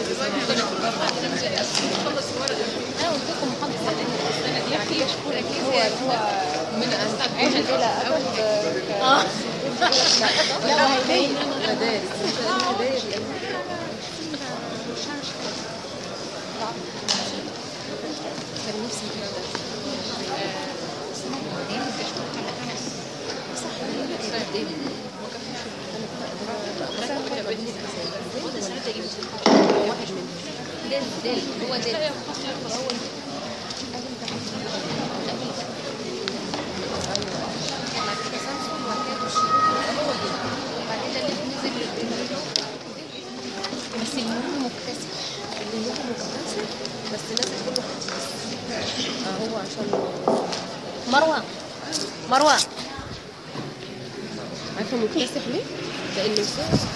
انا قلت لكم محافظه السنه دي يعني مشكوره كده هو من عين بلا لا وهي مدارس كان نفسي واحد منهم دل هو دل بس المهم مكتسب اللي هو مكتسب بس لازم كله حديث هو عشان مروه عارفه مكتسب ليه؟ لانه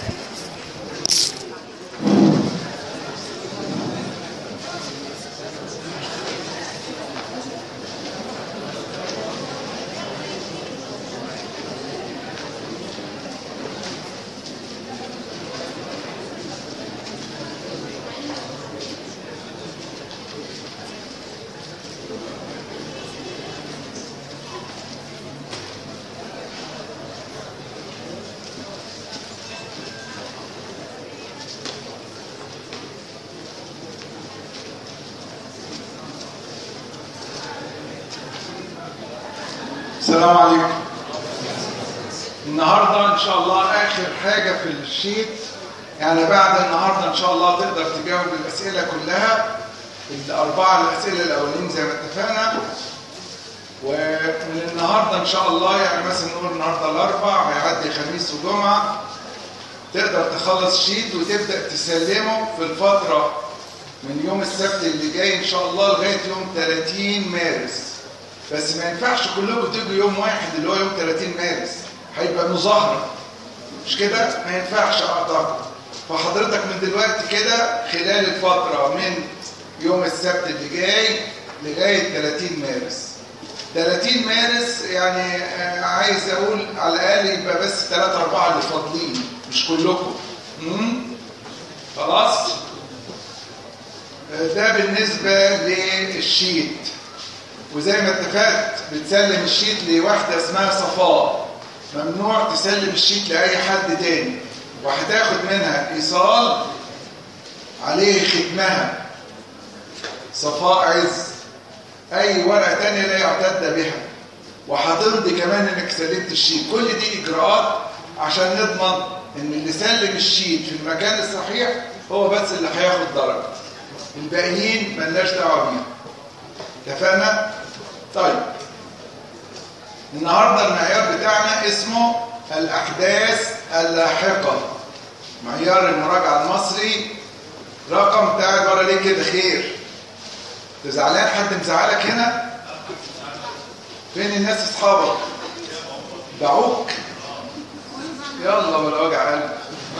السلام عليكم. النهارده ان شاء الله اخر حاجه في الشيت، يعني بعد النهارده ان شاء الله تقدر تجاوب الاسئله كلها، الاربعه الاسئله الاولين زي ما اتفقنا. ومن النهارده ان شاء الله يعني مثلا نقول النهارده الاربع هيعدي خميس وجمعه، تقدر تخلص شيت وتبدا تسلمه في الفتره من يوم السبت اللي جاي ان شاء الله لغايه يوم 30 مارس. بس ما ينفعش كلكم تيجوا يوم واحد اللي هو يوم 30 مارس، هيبقى مظاهرة مش كده؟ ما ينفعش اعتقد. فحضرتك من دلوقتي كده خلال الفترة من يوم السبت اللي جاي لغاية 30 مارس. 30 مارس يعني عايز اقول على الاقل يبقى بس 3-4 اللي فاضلين مش كلكم. خلاص؟ ده بالنسبة للشيت. وزي ما اتفقت بتسلم الشيت لواحدة اسمها صفاء، ممنوع تسلم الشيت لأي حد تاني، وهتاخد منها إيصال عليه ختمها صفاء عز، أي ورقة تانية لا يعتد بها، وهتمضي كمان إنك سلمت الشيت. كل دي إجراءات عشان نضمن إن اللي سلم الشيت في المكان الصحيح هو بس اللي هياخد درجة، الباقيين ملناش دعوة بيهم. اتفقنا؟ طيب النهارده المعيار بتاعنا اسمه الأحداث اللاحقة، معيار المراجعة المصري. رقم بتاعك ورا ليه كده خير؟ تزعلان؟ حد مزعلك هنا؟ فين الناس اصحابك؟ دعوك؟ يلا ولا وجع قلب.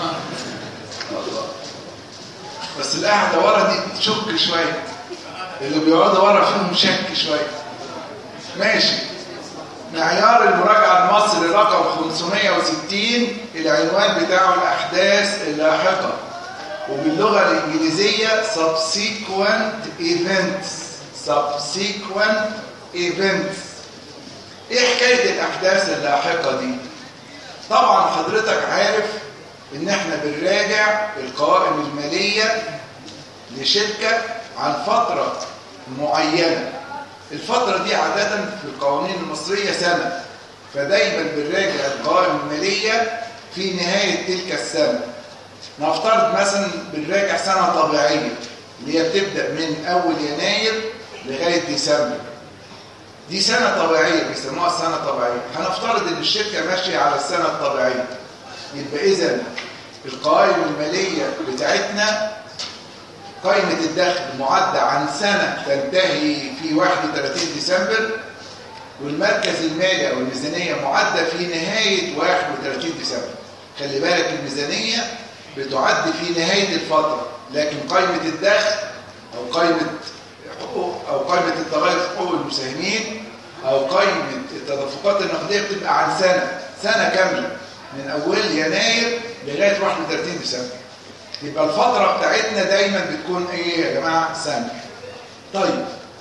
بس القعدة ورا دي تشك شوية، اللي بيقعدوا ورا فيهم شك شويه. ماشي. معيار المراجعه المصري رقم 560، العنوان بتاعه الاحداث اللاحقه، وباللغه الانجليزيه subsequent events. subsequent events. ايه حكايه الاحداث اللاحقه دي؟ طبعا حضرتك عارف ان احنا بنراجع القوائم الماليه لشركه عن فترة معينة. الفترة دي عادة في القوانين المصرية سنة، فدايما بنراجع القوائم المالية في نهاية تلك السنة. نفترض مثلا بنراجع سنة طبيعية اللي هي بتبدأ من أول يناير لغاية ديسمبر. دي سنة طبيعية بيسموها سنة طبيعية. هنفترض ان الشركة ماشية على السنة الطبيعية، يبقى إذن القوائم المالية بتاعتنا قائمة الدخل معدة عن سنة تنتهي في 31 ديسمبر، والمركز المالي أو الميزانية معدة في نهاية 31 ديسمبر. خلي بالك الميزانية بتعد في نهاية الفترة، لكن قائمة الدخل أو قائمة حقوق أو قائمة الضرائب حقوق المساهمين أو قائمة التدفقات النقدية بتبقى عن سنة كاملة من أول يناير لغاية 31 ديسمبر. يبقى الفترة بتاعتنا دايما بتكون ايه يا جماعة؟ سنة. طيب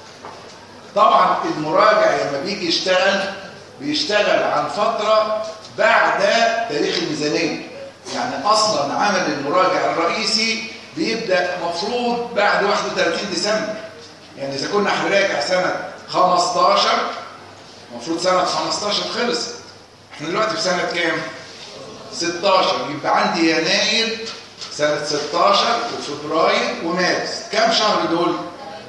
طبعا المراجع لما بيجي يشتغل بيشتغل عن فترة بعد تاريخ الميزانية. يعني اصلا عمل المراجع الرئيسي بيبدأ مفروض بعد 31 ديسمبر. يعني اذا كنا هنراجع سنة 15 مفروض سنة 15 خلص. احنا دلوقتي في سنة كام؟ 16. يبقى عندي يناير سنة 16 وفبراير ومارس. كام شهر دول؟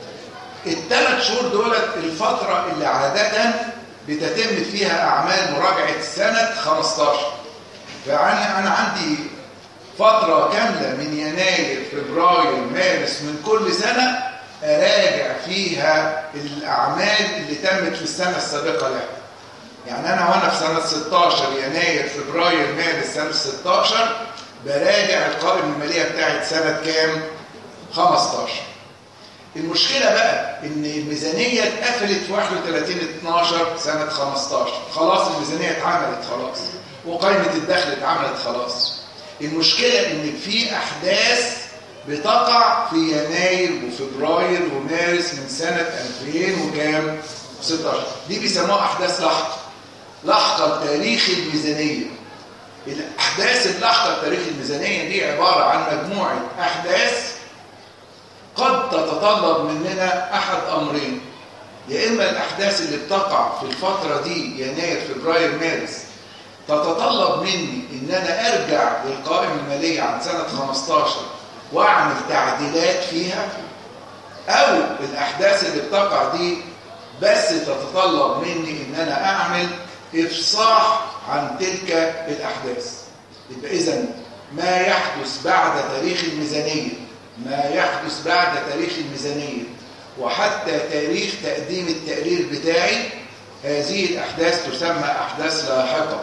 ال3 شهور دولت الفترة اللي عادة بتتم فيها أعمال مراجعة سنة 15. فأنا عندي فترة كاملة من يناير فبراير مارس من كل سنة أراجع فيها الأعمال اللي تمت في السنة السابقة لها. يعني أنا وأنا في سنة 16 يناير فبراير مارس سنة 16 براجع القائمة المالية بتاعت سنة كام؟ 15. المشكلة بقى إن الميزانية اتقفلت في 31/12 سنة 15. خلاص الميزانية اتعملت خلاص وقائمة الدخل اتعملت خلاص. المشكلة إن في أحداث بتقع في يناير وفبراير ومارس من سنة 2016. دي بيسموها أحداث لاحقة بتاريخ الميزانية. الأحداث اللاحقة بتاريخ الميزانية دي عبارة عن مجموعة أحداث قد تتطلب مننا أحد أمرين. يا إما الأحداث اللي بتقع في الفترة دي يناير فبراير مارس تتطلب مني إن أنا أرجع للقائمة المالية عن سنة 15 وأعمل تعديلات فيها، أو الأحداث اللي بتقع دي بس تتطلب مني إن أنا أعمل إفصاح عن تلك الأحداث. يبقى إذن ما يحدث بعد تاريخ الميزانية، ما يحدث بعد تاريخ الميزانية وحتى تاريخ تقديم التقرير بتاعي، هذه الأحداث تسمى أحداث لاحقة.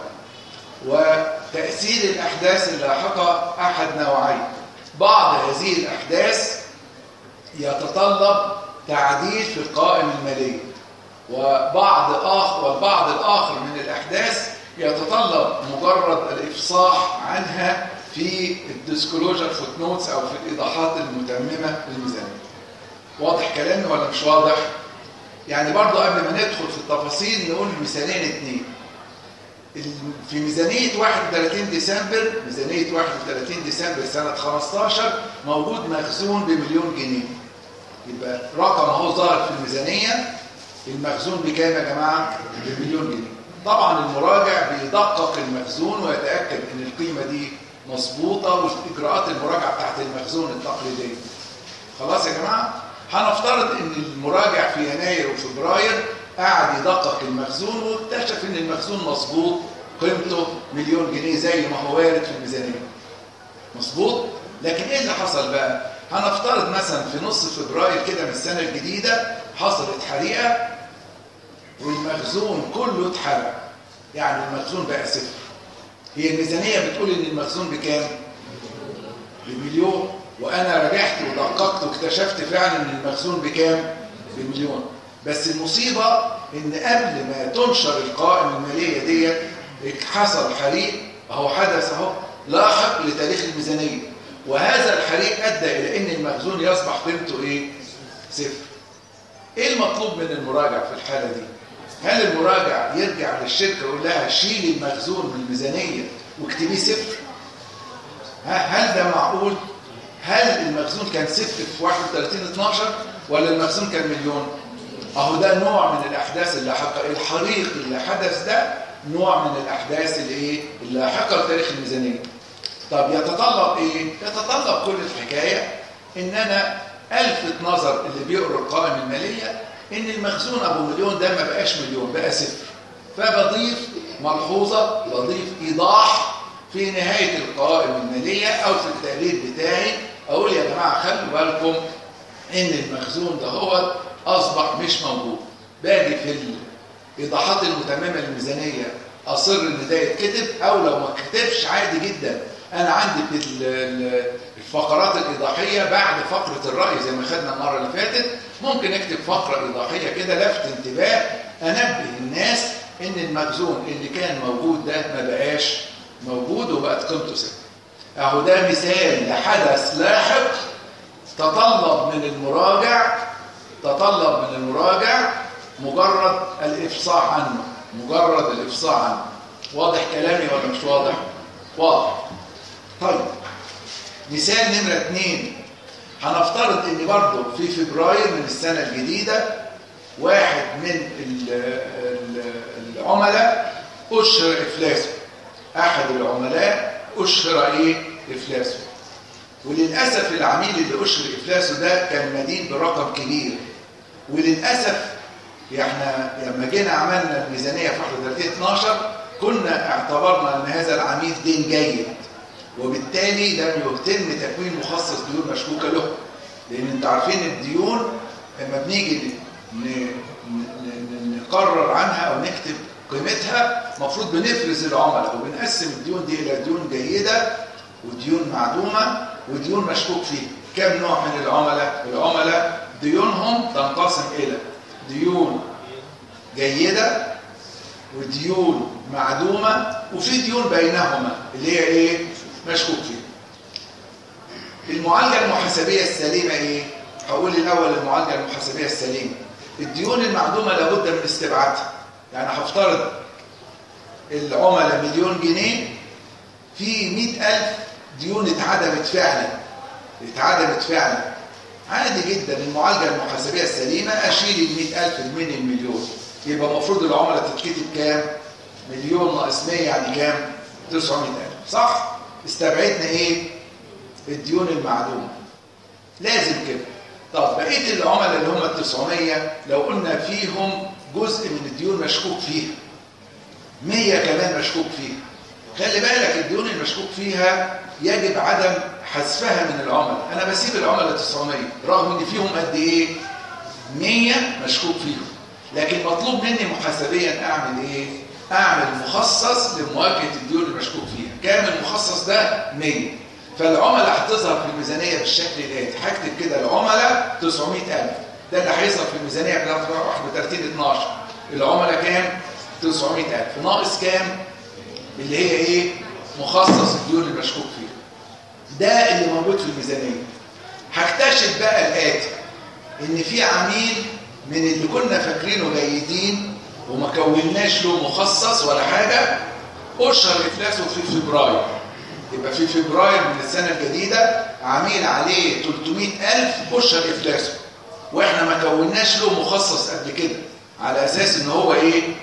وتأثير الأحداث اللاحقة أحد نوعين. بعض هذه الأحداث يتطلب تعديل في القائمة المالية، والبعض الآخر من الأحداث يتطلب مجرد الإفصاح عنها في الديسكلوجر فوتنوتس أو في الإيضاحات المتممة للميزانية. واضح كلامي ولا مش واضح؟ يعني برضو قبل ما ندخل في التفاصيل نقول مثالين اتنين. في ميزانية 31 ديسمبر، ميزانية 31 ديسمبر سنة 15 موجود مخزون ب1,000,000 جنيه. يبقى رقم اهو ظاهر في الميزانية. المخزون بكام يا جماعة؟ ب1,000,000 جنيه. طبعا المراجع بيدقق المخزون ويتأكد ان القيمة دي مظبوطة واجراءات المراجعة بتاعت المخزون التقليدية. خلاص يا جماعة؟ هنفترض ان المراجع في يناير وفبراير قاعد يدقق المخزون واكتشف ان المخزون مظبوط، قيمته 1,000,000 جنيه زي ما هو وارد في الميزانية. مظبوط؟ لكن ايه اللي حصل بقى؟ هنفترض مثلا في نص فبراير كده من السنة الجديدة حصلت حريقة والمخزون كله اتحرق. يعني المخزون بقى صفر. هي الميزانية بتقول ان المخزون بكام؟ ب1,000,000. وانا رجعت ودققت واكتشفت فعلا ان المخزون بكام؟ ب1,000,000. بس المصيبة ان قبل ما تنشر القائمة المالية ديت حصل حريق اهو، حدث اهو لاحق لتاريخ الميزانية، وهذا الحريق ادى الى ان المخزون يصبح قيمته ايه؟ صفر. ايه المطلوب من المراجع في الحالة دي؟ هل المراجع يرجع للشركة ويقول لها شيلي المخزون من الميزانية واكتبيه صفر؟ هل ده معقول؟ هل المخزون كان صفر في 31/12 ولا المخزون كان 1,000,000؟ اهو ده نوع من الاحداث اللاحقه. الحريق اللي حدث ده نوع من الاحداث اللاحقه لتاريخ الميزانيه. طب يتطلب ايه؟ يتطلب كل الحكايه ان انا الفت نظر اللي بيقرا القائمه الماليه ان المخزون ابو 1,000,000 ده ما بقاش 1,000,000، بقى صفر. فبضيف ملحوظه، بضيف ايضاح في نهايه القائمه الماليه او في التقرير بتاعي، اقول يا جماعه خلوا بالكم ان المخزون ده هو اصبح مش موجود. باجي في الايضاحات المتممه للميزانيه اصر ان ده يتكتب، او لو ما كتبش عادي جدا. انا عندي في الفقرات الايضاحيه بعد فقره الراي زي ما خدنا المره اللي فاتت ممكن اكتب فقره ايضاحيه كده لفت انتباه انبه الناس ان المخزون اللي كان موجود ده ما بقاش موجود وبقت قيمته صفر. اهو ده مثال لحدث لاحق تطلب من المراجع مجرد الافصاح عنه، واضح كلامي ولا مش واضح؟ واضح. طيب مثال نمرة 2، هنفترض ان برضه في فبراير من السنة الجديدة واحد من العملاء أشهر إفلاسه، أحد العملاء أشهر إفلاسه، وللأسف العميل اللي أشهر إفلاسه ده كان مدين برقم كبير، وللأسف احنا لما جينا عملنا الميزانية في 31/12 كنا اعتبرنا ان هذا العميل دين جيد، وبالتالي لم يتم تكوين مخصص ديون مشكوكة له، لأن انتوا عارفين الديون لما بنيجي نقرر عنها أو نكتب قيمتها مفروض بنفرز العملاء وبنقسم الديون دي إلى ديون جيدة وديون معدومة وديون مشكوك فيها. كم نوع من العملاء؟ العملاء ديونهم تنقسم إلى ديون جيدة وديون معدومة وفي ديون بينهما اللي هي مشكوك فيها. المعالجة المحاسبية السليمة هقول الأول المعالجة المحاسبية السليمة. الديون المعدومة لابد من استبعادها. يعني هفترض العملاء 1,000,000 جنيه، في 100,000 ديون اتعدمت فعلا. عادي جدا المعالجة المحاسبية السليمة أشيل 100,000 من 1,000,000، يبقى المفروض العملاء تتكتب كام؟ 1,000,000 ناقص 100 يعني كام؟ 900,000، صح؟ استبعدنا الديون المعدومة، لازم كده. طب بقية العملاء اللي هم 900 لو قلنا فيهم جزء من الديون مشكوك فيها، 100 كمان مشكوك فيها، خلي بالك الديون المشكوك فيها يجب عدم حذفها من العملاء. أنا بسيب العملاء 900 رغم إن فيهم قد 100 مشكوك فيهم، لكن مطلوب مني محاسبيا أعمل مخصص لمواجهة الديون المشكوك فيها. كام المخصص ده؟ 100. فالعملاء هتظهر في الميزانية بالشكل الآتي، هكتب كده العملاء 900,000، ده اللي هيظهر في الميزانية بتاعت 31/12. العملاء كام؟ 900,000 ناقص كام؟ اللي هي مخصص الديون المشكوك فيها، ده اللي موجود في الميزانية. هكتشف بقى الآتي، إن في عميل من اللي كنا فاكرينه جيدين وما كوناش له مخصص ولا حاجة أشهر إفلاسه في فبراير. يبقى في فبراير من السنة الجديدة عميل عليه 300,000 أشهر إفلاسه، وإحنا ما كوناش له مخصص قبل كده، على أساس إن هو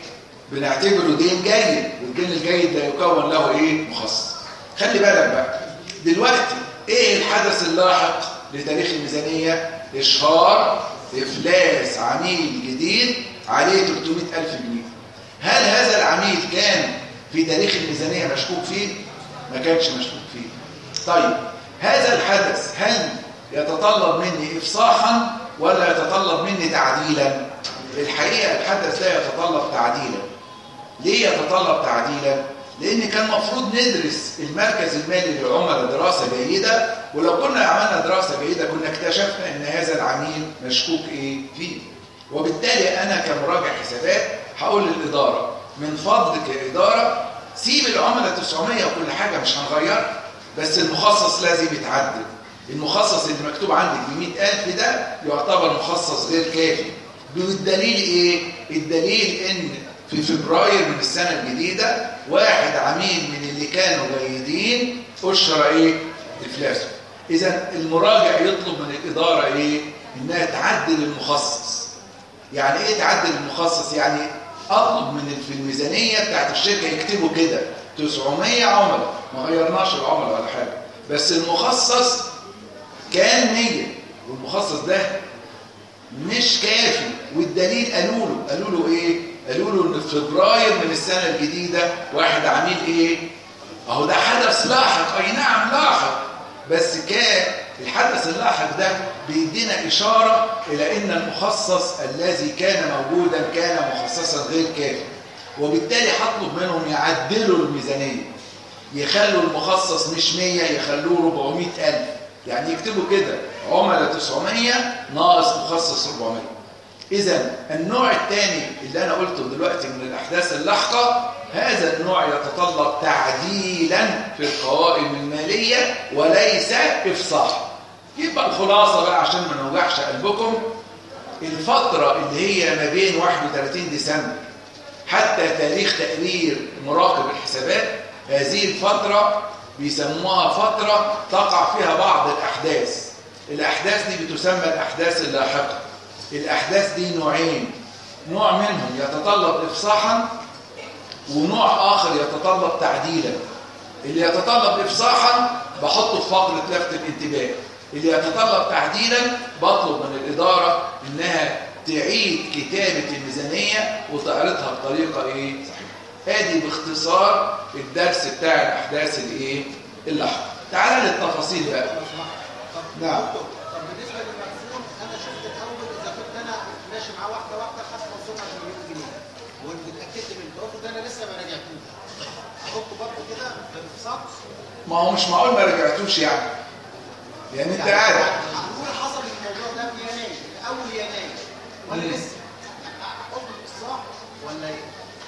بنعتبره دين جيد، والدين الجيد لا يكون له مخصص. خلي بالك بقى دلوقتي الحدث اللاحق لتاريخ الميزانية؟ إشهار إفلاس عميل جديد عليه 300,000 جنيه. هل هذا العميل كان في تاريخ الميزانية مشكوك فيه؟ ما كانش مشكوك فيه. طيب هذا الحدث هل يتطلب مني إفصاحا ولا يتطلب مني تعديلا؟ الحقيقة الحدث لا يتطلب تعديلا. ليه يتطلب تعديلا؟ لأن كان مفروض ندرس المركز المالي للعملاء دراسة جيدة، ولو كنا عملنا دراسة جيدة كنا اكتشفنا أن هذا العميل مشكوك فيه. وبالتالي أنا كمراجع حسابات هقول للإدارة من فضلك يا إدارة سيب العملاء 900 وكل حاجة مش هنغيرها، بس المخصص لازم يتعدل. المخصص اللي مكتوب عندك ب100,000 ده يعتبر مخصص غير كافي. بالدليل الدليل إن في فبراير من السنة الجديدة واحد عميل من اللي كانوا جيدين أشهر إفلاسه. إذا المراجع يطلب من الإدارة إنها تعدل المخصص. يعني تعدل المخصص؟ يعني أطلب من في الميزانية بتاعت الشركة يكتبوا كده 900 عملاء، ما غيرناش العملاء ولا حاجة، بس المخصص كان 100 والمخصص ده مش كافي. والدليل قالوا له قالوا له ان في فبراير من السنة الجديدة واحد عميل اهو ده حدث لاحق، اي نعم لاحق، بس كان الحدث اللاحق ده بيدينا إشارة إلى أن المخصص الذي كان موجودا كان مخصصا غير كافي، وبالتالي هطلب منهم يعدلوا الميزانية، يخلوا المخصص مش 100 يخلوه 400,000. يعني يكتبوا كده عملاء 900 ناقص مخصص 400. إذن النوع الثاني اللي أنا قلته دلوقتي من الأحداث اللاحقة، هذا النوع يتطلب تعديلا في القوائم المالية وليس إفصاح. يبقى الخلاصة بقى عشان ما نوجعش قلبكم، الفترة اللي هي ما بين 31 ديسمبر حتى تاريخ تقرير مراقب الحسابات، هذه الفترة بيسموها فترة تقع فيها بعض الأحداث. الأحداث دي بتسمى الأحداث اللاحقة. الأحداث دي نوعين، نوع منهم يتطلب إفصاحا ونوع آخر يتطلب تعديلا. اللي يتطلب إفصاحا بحطه في فقرة لفت الانتباه، اللي يتطلب تعديلا بطلب من الإدارة إنها تعيد كتابة الميزانية وتعرضها بطريقة صحيحة. ادي باختصار الدرس بتاع الأحداث اللاحقة. تعال للتفاصيل بقى. نعم. طب بالنسبه للمرسوم، انا شفت الاول اذا كنت انا ماشي معاه واحده واحده خدت مصروف 10 مليون جنيه واتاكدت من البروف ده، انا لسه ما راجعتوش، احطه برضه كده في الصف. ما هو مش معقول ما رجعتوش يعني انت عارف. هنقول حصل الموضوع ده في يناير، اول يناير، ولا لسه احطه في الصف ولا ايه؟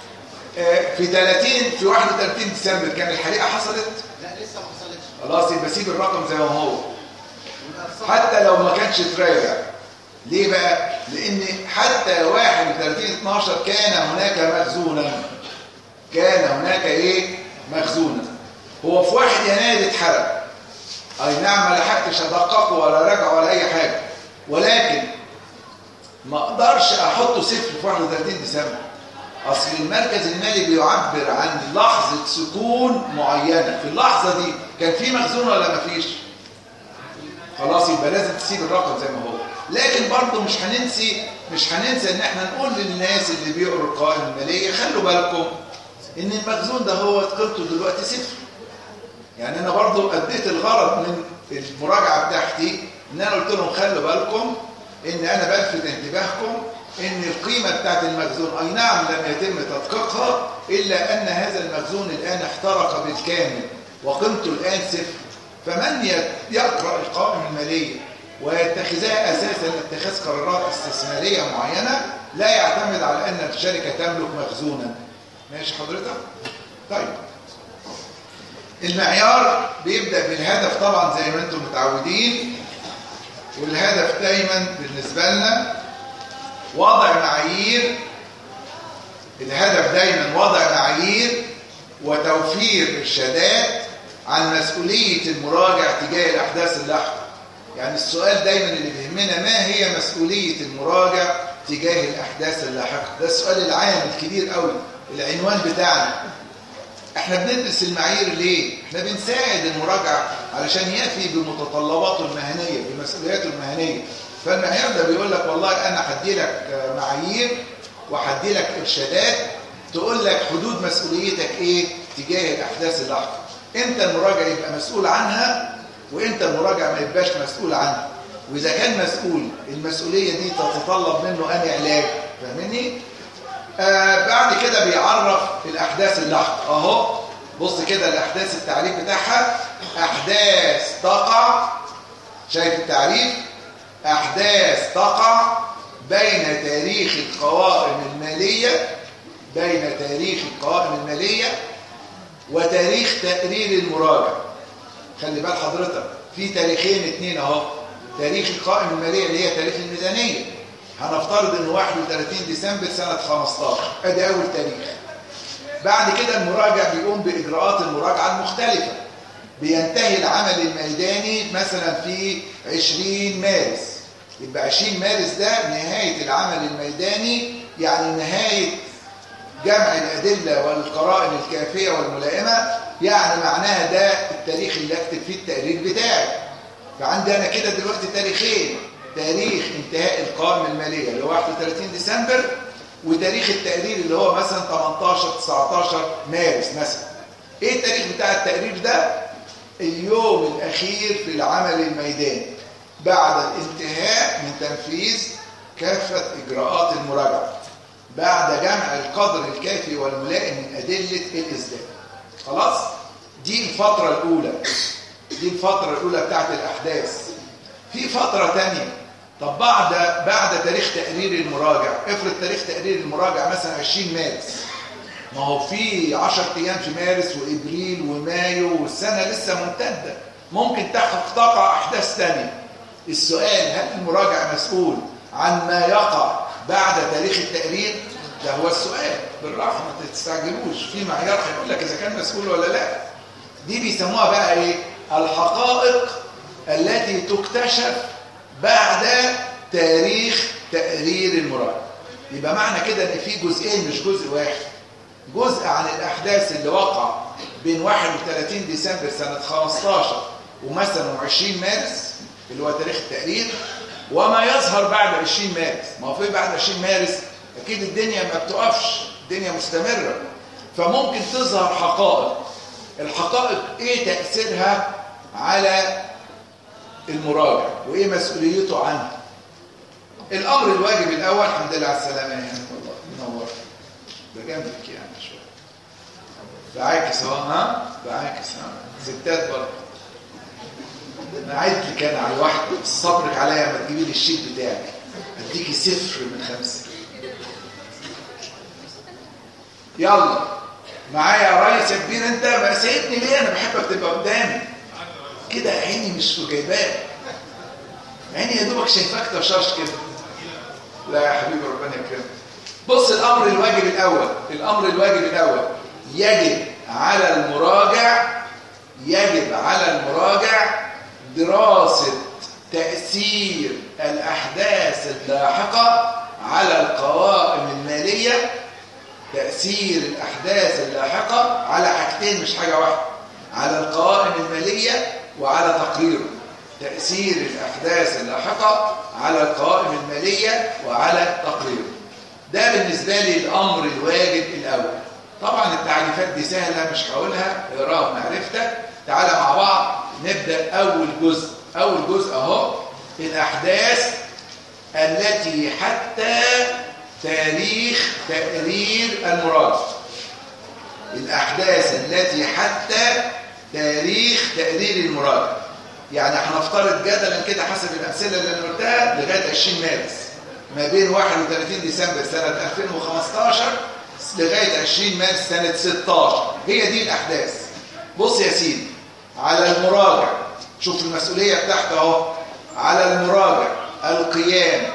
في 31 ديسمبر كان الحريقه حصلت؟ لا لسه ما حصلتش. خلاص يبقى سيب الرقم زي ما هو حتى لو ما كانش اتراجع. ليه بقى؟ لان حتى 31/12 كان هناك مخزونا. كان هناك مخزونا. هو في 1 يناير اتحرق، اي نعم ما لحقتش ادققه ولا راجع ولا اي حاجه، ولكن ما اقدرش احطه صفر في 31 ديسمبر. اصل المركز المالي بيعبر عن لحظه سكون معينه، في اللحظه دي كان في مخزون ولا ما فيش؟ خلاص يبقى لازم تسيب الرقم زي ما هو. لكن برضه مش هننسى ان احنا نقول للناس اللي بيقروا القوائم الماليه خلوا بالكم ان المخزون ده هو قيمته دلوقتي صفر. يعني انا برضه اديت الغرض من المراجعه بتاعتي ان انا قلت لهم خلوا بالكم ان انا بلفت انتباهكم ان القيمه بتاعت المخزون اي نعم لم يتم تدقيقها، الا ان هذا المخزون الان احترق بالكامل وقيمته الان صفر. فمن يقرأ القوائم المالية ويتخذها أساسا لاتخاذ قرارات استثمارية معينة لا يعتمد على أن الشركة تملك مخزونا. ماشي حضرتك؟ طيب المعيار بيبدأ بالهدف طبعا زي ما انتم متعودين، والهدف دايما بالنسبة لنا وضع معايير. الهدف دايما وضع معايير وتوفير إرشادات عن مسؤولية المراجع تجاه الأحداث اللاحقة. يعني السؤال دايما اللي بيهمنا ما هي مسؤولية المراجع تجاه الأحداث اللاحقة؟ ده السؤال العام الكبير قوي، العنوان بتاعنا. احنا بندرس المعايير ليه؟ احنا بنساعد المراجع علشان يفي بمتطلباته المهنية بمسؤولياته المهنية. فالمعيار ده بيقول لك والله أنا هدي لك معايير وهدي لك إرشادات تقول لك حدود مسؤوليتك تجاه الأحداث اللاحقة. انت المراجع يبقى مسؤول عنها وانت المراجع ما يبقاش مسؤول عنها. واذا كان مسؤول المسؤوليه دي تتطلب منه انهي علاج، فاهمني؟ بعد كده بيعرف الاحداث اللاحقه. اهو بص كده الاحداث التعريف بتاعها، احداث تقع، شايف التعريف؟ احداث تقع بين تاريخ القوائم الماليه وتاريخ تقرير المراجع. خلي بال حضرتك في تاريخين اتنين اهو، تاريخ القائمة المالية اللي هي تاريخ الميزانية، هنفترض انه 31 ديسمبر سنة 15، ادي اول تاريخ. بعد كده المراجع بيقوم باجراءات المراجعة المختلفة، بينتهي العمل الميداني مثلا في 20 مارس، يبقى 20 مارس ده نهاية العمل الميداني، يعني نهاية جمع الأدلة والقرائن الكافية والملائمة، يعني معناها ده التاريخ اللي اكتب فيه التقرير بتاعي. فعندي أنا كده دلوقتي تاريخين، تاريخ انتهاء القوائم المالية اللي هو 31 ديسمبر، وتاريخ التقرير اللي هو مثلا 18-19 مارس مثلا. ايه التاريخ بتاع التقرير ده؟ اليوم الأخير في العمل الميداني بعد الانتهاء من تنفيذ كافة إجراءات المراجعة، بعد جمع القدر الكافي والملائم من أدلة الإثبات. خلاص؟ دي الفترة الأولى، دي الفترة الأولى بتاعت الأحداث. في فترة تانية طب بعد تاريخ تقرير المراجع، افرض تاريخ تقرير المراجع مثلا 20 مارس، ما هو في 10 ايام في مارس وابريل ومايو والسنه لسه ممتده، ممكن تقع احداث ثانيه. السؤال: هل المراجع مسؤول عن ما يقع بعد تاريخ التقرير؟ ده هو السؤال، بالراحه ما تستعجلوش، في معيار هيقول لك اذا كان مسؤول ولا لا. دي بيسموها بقى ايه؟ الحقائق التي تكتشف بعد تاريخ تقرير المراجع. يبقى معنى كده ان في جزئين مش جزء واحد، جزء عن الاحداث اللي وقع بين 31 ديسمبر سنه 15 ومثلا 20 مارس اللي هو تاريخ التقرير، وما يظهر بعد 20 مارس. ما هو في بعد 20 مارس اكيد الدنيا ما بتقفش، الدنيا مستمره، فممكن تظهر حقائق. الحقائق ايه تاثيرها على المراجع وايه مسؤوليته عنها؟ الامر الواجب الاول، الحمد لله على السلامه، يعني والله منور ده جنبك يعني شويه بعاكس اهو، بعاكس ستات برضه. انا عايز لك انا على واحده، بس صبرك عليا ما تجيبي لي الشيك بتاعك، اديكي 0 من 5. يلا معايا يا ريس يا كبير. انت ما سايبني ليه؟ انا بحبك تبقى قدامي كده، عيني مش جايباك، عيني يا دوبك شايفاك طشاش كده. لا يا حبيبي ربنا يكرمك. بص، الامر الواجب الاول يجب على المراجع دراسة تأثير الأحداث اللاحقة على القوائم المالية. تأثير الأحداث اللاحقة على حاجتين مش حاجة واحدة، على القوائم المالية وعلى تقريره. تأثير الأحداث اللاحقة على القوائم المالية وعلى تقريره. ده بالنسبة لي الأمر الواجب الأول. طبعا التعريفات دي سهلة مش هقولها، اقراها بمعرفتك. تعالى مع بعض نبدأ أول جزء أهو: الأحداث التي حتى تاريخ تقرير المراجع. الأحداث التي حتى تاريخ تقرير المراجع، يعني هنفترض جدلا كده حسب الأمثلة اللي أنا قلتها لغاية 20 مارس، ما بين 31 ديسمبر سنة 2015 لغاية 20 مارس سنة 16. هي دي الأحداث. بص يا سيدي، على المراجع، شوف المسؤولية بتاعته اهو، على المراجع القيام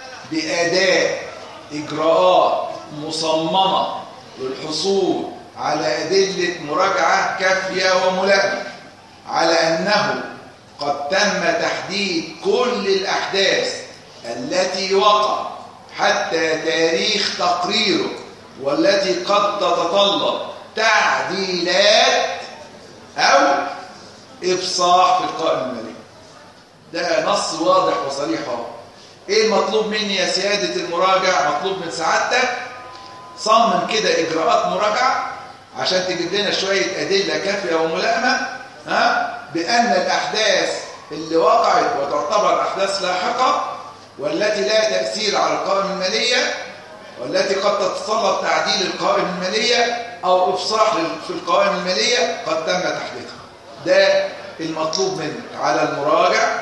بأداء إجراءات مصممة للحصول على أدلة مراجعة كافية وملائمة على أنه قد تم تحديد كل الأحداث التي وقع حتى تاريخ تقريره والتي قد تتطلب تعديلات أو إفصاح في القائمة المالية. ده نص واضح وصريح اهو. إيه المطلوب مني يا سيادة المراجع؟ مطلوب من سعادتك صمم كده إجراءات مراجعة عشان تجيب لنا شوية أدلة كافية وملائمة بأن الأحداث اللي وقعت وتعتبر أحداث لاحقة والتي لا تأثير على القوائم المالية والتي قد تتطلب تعديل القوائم المالية أو إفصاح في القوائم المالية قد تم تحديدها. ده المطلوب منك. على المراجع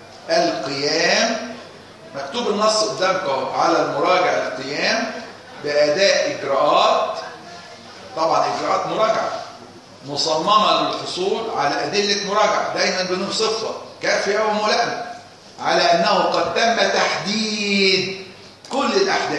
القيام، مكتوب النص قدامكم، على المراجع القيام بأداء إجراءات، طبعا إجراءات مراجعة مصممة للحصول على أدلة مراجعة، دايما بنوصفها كافية وملائمة، على أنه قد تم تحديد كل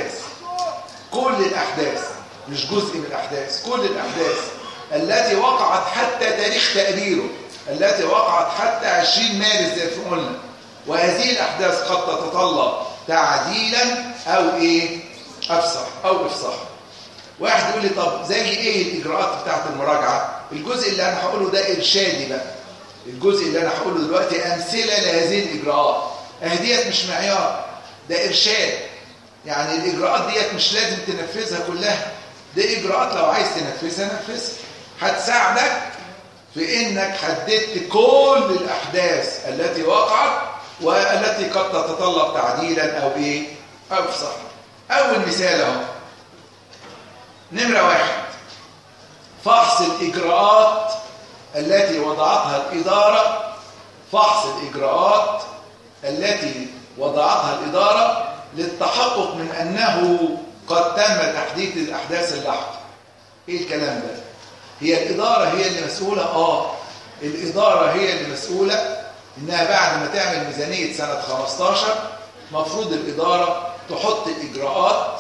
الأحداث مش جزء من الأحداث، كل الأحداث التي وقعت حتى تاريخ تقريره، التي وقعت حتى 20 مارس زي ما قلنا، وهذه الأحداث قد تتطلب تعديلا أو إفصاح. واحد يقول لي طب زي إيه الإجراءات بتاعت المراجعة؟ الجزء اللي أنا هقوله ده إرشادي بقى، الجزء اللي أنا هقوله دلوقتي أمثلة لهذه الإجراءات. أهديت مش معيار، ده إرشاد، يعني الإجراءات ديت مش لازم تنفذها كلها، دي إجراءات لو عايز تنفذها نفذها، هتساعدك في إنك حددت كل الأحداث التي وقعت والتي قد تتطلب تعديلا أو إفصاح. أول مثال أهو، نمرة 1: فحص الإجراءات التي وضعتها الإدارة، فحص الإجراءات التي وضعتها الإدارة للتحقق من أنه قد تم تحديد الأحداث اللاحقة. إيه الكلام ده؟ هي الإدارة هي اللي مسؤولة؟ الإدارة هي اللي مسؤولة إنها بعد ما تعمل ميزانية سنة 15 مفروض الإدارة تحط إجراءات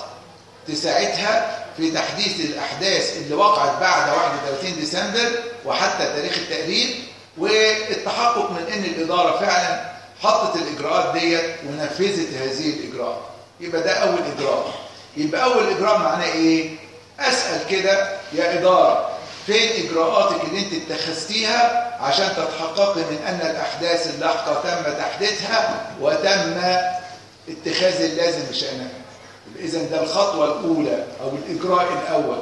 تساعدها في تحديث الأحداث اللي وقعت بعد 31 ديسمبر وحتى تاريخ التقرير، والتحقق من أن الإدارة فعلا حطت الإجراءات ديت ونفذت هذه الإجراءات. يبقى ده أول إجراء. يبقى أول إجراء معناه إيه؟ أسأل كده يا إدارة فين إجراءاتك اللي أنت اتخذتيها عشان تتحققي من أن الأحداث اللاحقة تم تحديدها وتم اتخاذ اللازم بشأنها. إذن ده الخطوة الأولى أو الإجراء الأول.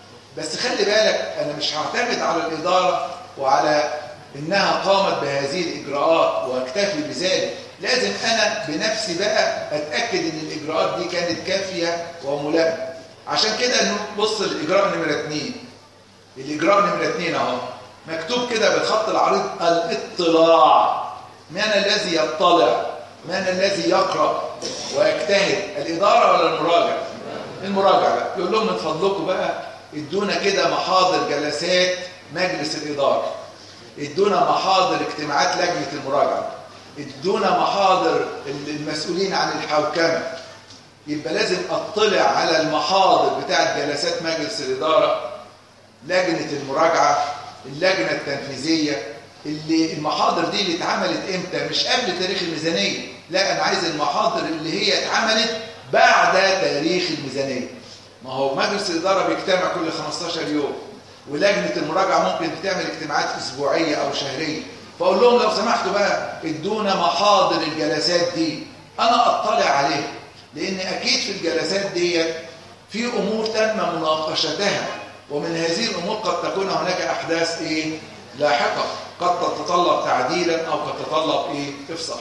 بس خلي بالك أنا مش هعتمد على الإدارة وعلى إنها قامت بهذه الإجراءات وأكتفي بذلك. لازم أنا بنفسي بقى أتأكد إن الإجراءات دي كانت كافية وملائمة. عشان كده نبص الإجراء نمرة 2. الإجراء نمرة 2 أهو مكتوب كده بالخط العريض الاطلاع. من الذي يطلع؟ من الذي يقرأ ويجتهد؟ الإدارة ولا المراجع؟ المراجع بقى. يقول لهم من فضلكم بقى ادونا كده محاضر جلسات مجلس الإدارة، ادونا محاضر اجتماعات لجنة المراجعة، ادونا محاضر المسؤولين عن الحوكمة. يبقى لازم اطلع على المحاضر بتاعت جلسات مجلس الإدارة، لجنة المراجعة، اللجنة التنفيذية. اللي المحاضر دي اللي اتعملت امتى؟ مش قبل تاريخ الميزانية، لا أنا عايز المحاضر اللي هي اتعملت بعد تاريخ الميزانية. ما هو مجلس الإدارة بيجتمع كل 15 يوم، ولجنة المراجعة ممكن بتعمل اجتماعات أسبوعية أو شهرية. فأقول لهم لو سمحتوا بقى ادونا محاضر الجلسات دي أنا أطلع عليها، لأن أكيد في الجلسات دي في أمور تم مناقشتها، ومن هذه الأمور قد تكون هناك أحداث لاحقة قد تتطلب تعديلا أو قد تتطلب إفصاح.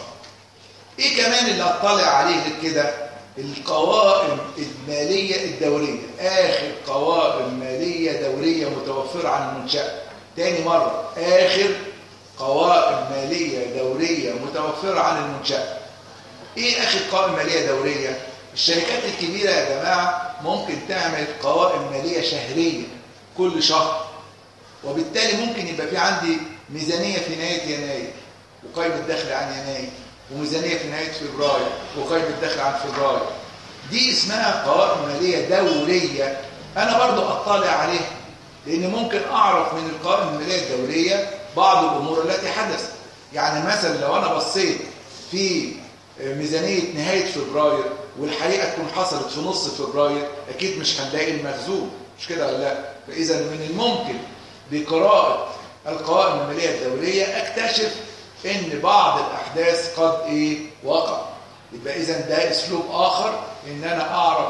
إيه كمان اللي أطلع عليه كده؟ القوائم المالية الدورية، آخر قوائم مالية دورية متوفرة عن المنشأة. تاني مرة، آخر قوائم مالية دورية متوفرة عن المنشأة. إيه آخر قوائم مالية دورية؟ الشركات الكبيرة يا جماعة ممكن تعمل قوائم مالية شهرية كل شهر، وبالتالي ممكن يبقى في عندي ميزانية في نهاية يناير وقائمة دخل عن يناير، وميزانية في نهاية فبراير وقائمة دخل عن فبراير. دي اسمها قوائم مالية دورية. أنا برضو أطلع عليها، لأن ممكن أعرف من القوائم المالية الدورية بعض الأمور التي حدثت. يعني مثلا لو أنا بصيت في ميزانية نهاية فبراير والحقيقة تكون حصلت في نص فبراير، أكيد مش هنلاقي المخزون، مش كده ولا لا؟ فإذا من الممكن بقراءة القوائم المالية الدورية أكتشف إن بعض الأحداث قد وقع. يبقى إذا ده أسلوب آخر إن أنا أعرف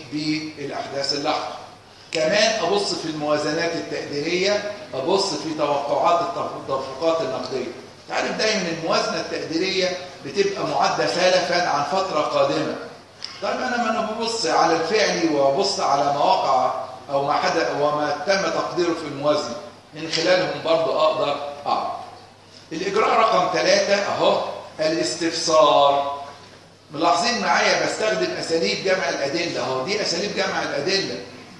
بالأحداث اللاحقة. كمان أبص في الموازنات التقديرية، أبص في توقعات التدفقات النقدية. تعرف دايما الموازنة التقديرية بتبقى معدة سلفا عن فترة قادمة. طيب أنا ببص على الفعلي وأبص على مواقع أو ما حدث وما تم تقديره في الموازنة، من خلالهم برضو أقدر أعرف. الإجراء رقم 3 أهو الاستفسار. ملاحظين معايا بستخدم أساليب جمع الأدلة أهو، دي أساليب جمع الأدلة.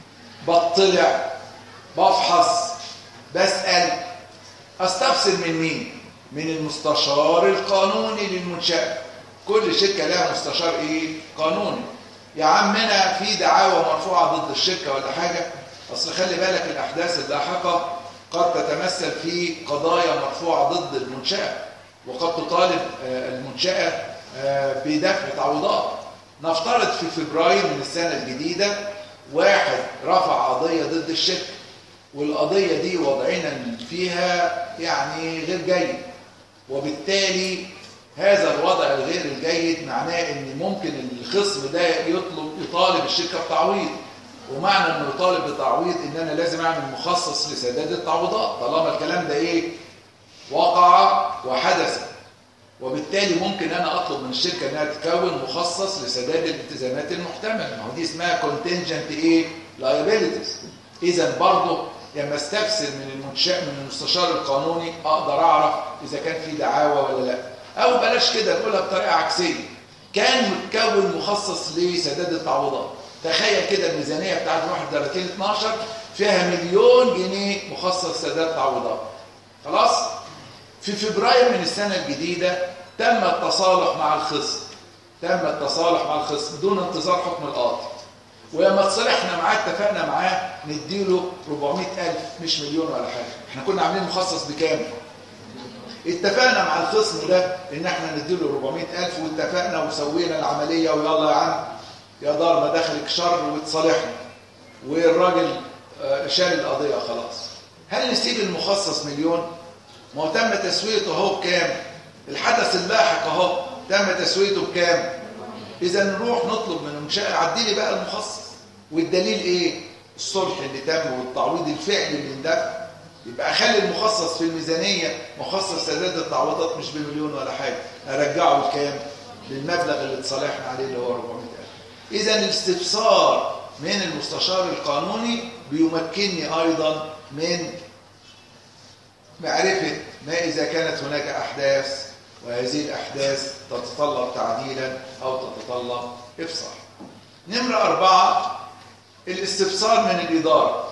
بطلع، بفحص، بسأل. أستفسر من مين؟ من المستشار القانوني للمنشأة. كل شركة لها مستشار قانوني. يا عمنا في دعاوى مرفوعة ضد الشركة ولا حاجة، أصل خلي بالك الأحداث اللاحقة قد تتمثل في قضايا مرفوعة ضد المنشأة، وقد تطالب المنشأة بدفع تعويضات. نفترض في فبراير من السنة الجديدة واحد رفع قضية ضد الشركة، والقضية دي وضعنا فيها يعني غير جيد، وبالتالي هذا الوضع الغير الجيد معناه ان ممكن الخصم ده يطالب الشركة بتعويض. ومعنى انه يطالب بتعويض ان انا لازم اعمل مخصص لسداد التعويضات طالما الكلام ده وقع وحدث. وبالتالي ممكن انا اطلب من الشركه انها تكون مخصص لسداد الالتزامات المحتمله. ما هو دي اسمها contingent liabilities. اذا برضه لما استفسر من المستشار القانوني اقدر اعرف اذا كان في دعاوى ولا لا. او بلاش كده نقولها بطريقه عكسيه، كان متكون مخصص لسداد التعويضات. تخيل كده الميزانيه بتاعت 31/12 فيها 1,000,000 جنيه مخصص سداد تعويضات. خلاص. في فبراير من السنه الجديده تم التصالح مع الخصم بدون انتظار حكم القاضي، ولما تصالحنا معاه اتفقنا معاه نديله 400,000 مش مليون ولا حاجه. احنا كنا عاملين مخصص بكام؟ اتفقنا مع الخصم ده ان احنا نديله 400,000 واتفقنا وسوينا العمليه ويلا يا عم يا دار ما دخلك شر واتصالحنا والراجل شال القضيه خلاص. هل نسيب المخصص مليون؟ ما هو تم تسويته اهو بكام؟ الحدث اللاحق اهو تم تسويته بكام؟ اذا نروح نطلب من المنشاه عدي لي بقى المخصص. والدليل ايه؟ الصلح اللي تم والتعويض الفعلي اللي اندفع. يبقى اخلي المخصص في الميزانيه مخصص سداد التعويضات مش بمليون ولا حاجه، ارجعه لكام؟ للمبلغ اللي اتصالحنا عليه اللي هو 400,000. اذا الاستفسار من المستشار القانوني بيمكنني ايضا من معرفه ما اذا كانت هناك احداث وهذه الاحداث تتطلب تعديلا او تتطلب افصاح. نمره 4 الاستفسار من الاداره.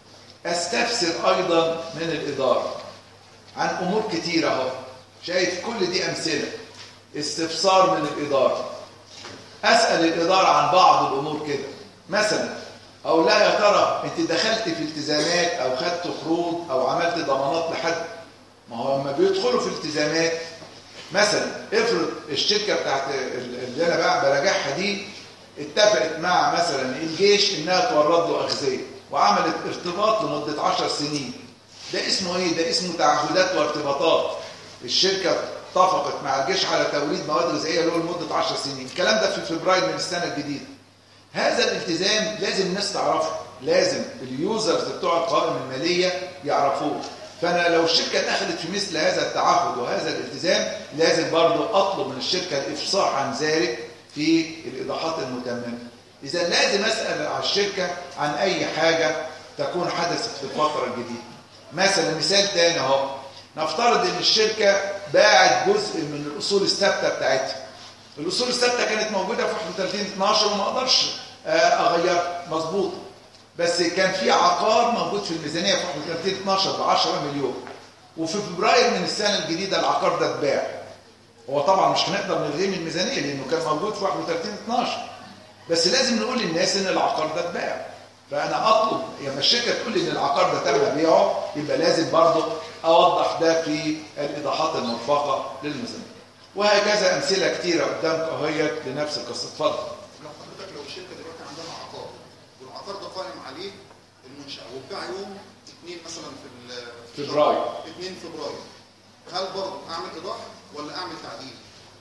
استفسر ايضا من الاداره عن امور كتيره اهو. شايف كل دي امثله استفسار من الاداره. اسال الاداره عن بعض الامور كده، مثلا او لا يا ترى انت دخلت في التزامات او خدت قروض او عملت ضمانات لحد؟ ما هو لما بيدخلوا في التزامات مثلا افرض الشركه بتاعت اللي انا بقى براجعها دي اتفقت مع مثلا الجيش انها تورد له اغذيه وعملت ارتباط لمده 10 سنين. ده اسمه ايه؟ ده اسمه تعهدات وارتباطات. الشركه اتفقت مع الجيش على توريد مواد غذائيه له لمده 10 سنين. الكلام ده في فبراير من السنه الجديده. هذا الالتزام لازم الناس تعرفه، لازم اليوزرز بتوع القوائم الماليه يعرفوه. فانا لو الشركه دخلت في مثل هذا التعهد وهذا الالتزام لازم برضه اطلب من الشركه الافصاح عن ذلك في الايضاحات المتممه. اذا لازم اسال على الشركه عن اي حاجه تكون حدثت في الفتره الجديده. مثلا مثال تاني اهو، نفترض ان الشركه باعت جزء من الاصول الثابته بتاعتها. الاصول الثابته كانت موجوده في 31/12 وما اقدرش اغيرها، مظبوط. بس كان في عقار موجود في الميزانيه في 31/12 ب 10 مليون، وفي فبراير من السنه الجديده العقار ده اتباع. هو طبعا مش هنقدر نلغيه من الميزانيه لانه كان موجود في 31/12، بس لازم نقول للناس ان العقار ده اتباع. فانا اطلب لما الشركه تقول لي ان العقار ده تم بيعه يبقى لازم برضه اوضح ده في الايضاحات المرفقه للميزانيه. وهكذا امثله كتيره قدامك اهيت لنفس القصه. اتفضل. لو حضرتك لو الشركه دلوقتي عندها عقار والعقار ده قائم عليه المنشاه وباع يوم 2 مثلا في فبراير 2 فبراير، هل برضه اعمل ايضاح ولا اعمل تعديل؟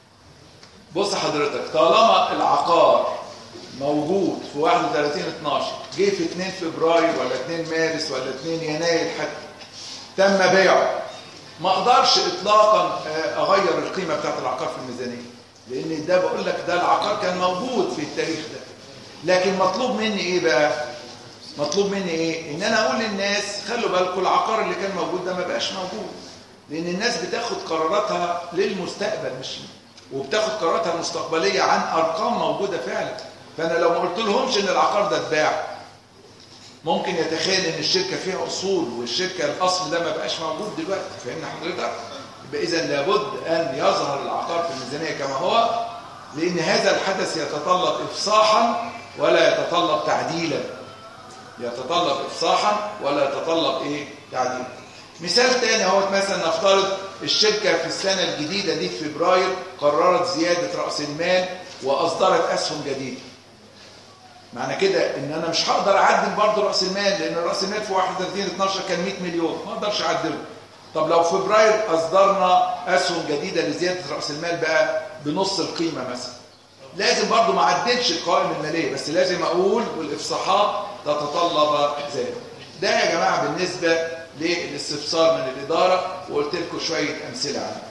بص حضرتك، طالما العقار موجود في 31/12 جه في 2 فبراير ولا 2 مارس ولا 2 يناير حتى تم بيعه، ما اقدرش اطلاقا اغير القيمه بتاعت العقار في الميزانيه، لان ده بقول لك ده العقار كان موجود في التاريخ ده. لكن مطلوب مني ايه بقى؟ مطلوب مني ايه؟ ان انا اقول للناس خلوا بالكم العقار اللي كان موجود ده ما بقاش موجود، لان الناس بتاخد قراراتها للمستقبل مش وبتاخد قراراتها المستقبليه عن ارقام موجوده فعلا. فانا لو ما قلت لهمش ان العقار ده اتباع ممكن يتخيل ان الشركه فيها اصول والشركه الاصل ده ما بقاش موجود دلوقتي. فهمنا حضرتك؟ يبقى اذا لابد ان يظهر العقار في الميزانيه كما هو، لان هذا الحدث يتطلب افصاحا ولا يتطلب تعديلا. يتطلب افصاحا ولا يتطلب ايه؟ تعديلا. مثال تاني اهو، مثلا نفترض الشركه في السنه الجديده دي في فبراير قررت زياده راس المال واصدرت اسهم جديده. معنى كده ان انا مش هقدر اعدل برضه راس المال، لان راس المال في 31/12 كان 100 مليون، ما اقدرش اعدله. طب لو في فبراير اصدرنا اسهم جديده لزياده راس المال بقى بنص القيمه مثلا، لازم برضه ما اعدلش القوائم الماليه، بس لازم اقول والافصاحات تتطلب ذلك. ده يا جماعه بالنسبه للاستفسار من الاداره، وقلت لكم شويه امثله عنه.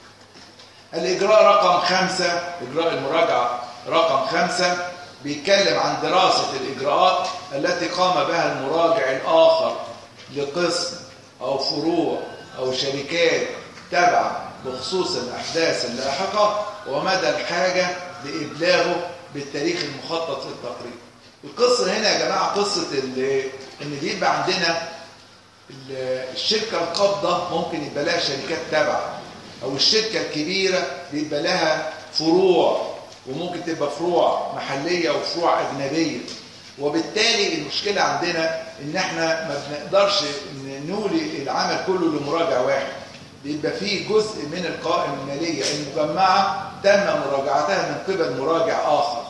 الاجراء رقم 5، اجراء المراجعه رقم 5 بيتكلم عن دراسة الإجراءات التي قام بها المراجع الآخر لقسم أو فروع أو شركات تابعة بخصوص الأحداث اللاحقة ومدى الحاجة لإبلاغه بالتاريخ المخطط للتقرير. القصة هنا يا جماعة قصة إن بيبقى عندنا الشركة القابضة ممكن يبقى لها شركات تابعة، أو الشركة الكبيرة بيبقى لها فروع، وممكن تبقى فروع محلية وفروع أجنبية. وبالتالي المشكلة عندنا إن إحنا ما بنقدرش نولي العمل كله لمراجع واحد، بيبقى فيه جزء من القوائم المالية المجمعة تم مراجعتها من قبل مراجع آخر،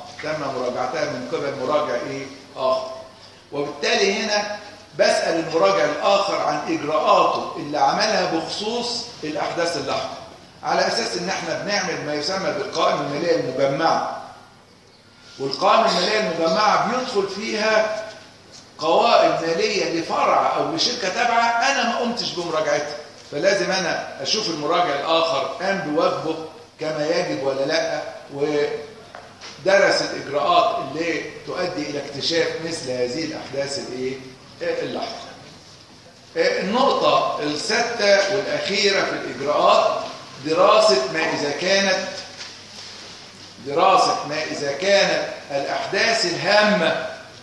آخر. وبالتالي هنا بسأل المراجع الآخر عن إجراءاته اللي عملها بخصوص الأحداث اللاحقة، على أساس إن إحنا بنعمل ما يسمى بالقوائم المالية المجمعة. والقوائم المالية المجمعة بيدخل فيها قوائم مالية لفرع أو لشركة تابعة أنا ما قمتش بمراجعتها، فلازم أنا أشوف المراجع الآخر قام بواجبه كما يجب ولا لا، ودرس الإجراءات اللي تؤدي إلى اكتشاف مثل هذه الأحداث اللاحقة. النقطة السادسة والأخيرة في الإجراءات دراسة ما إذا كانت الأحداث الهامة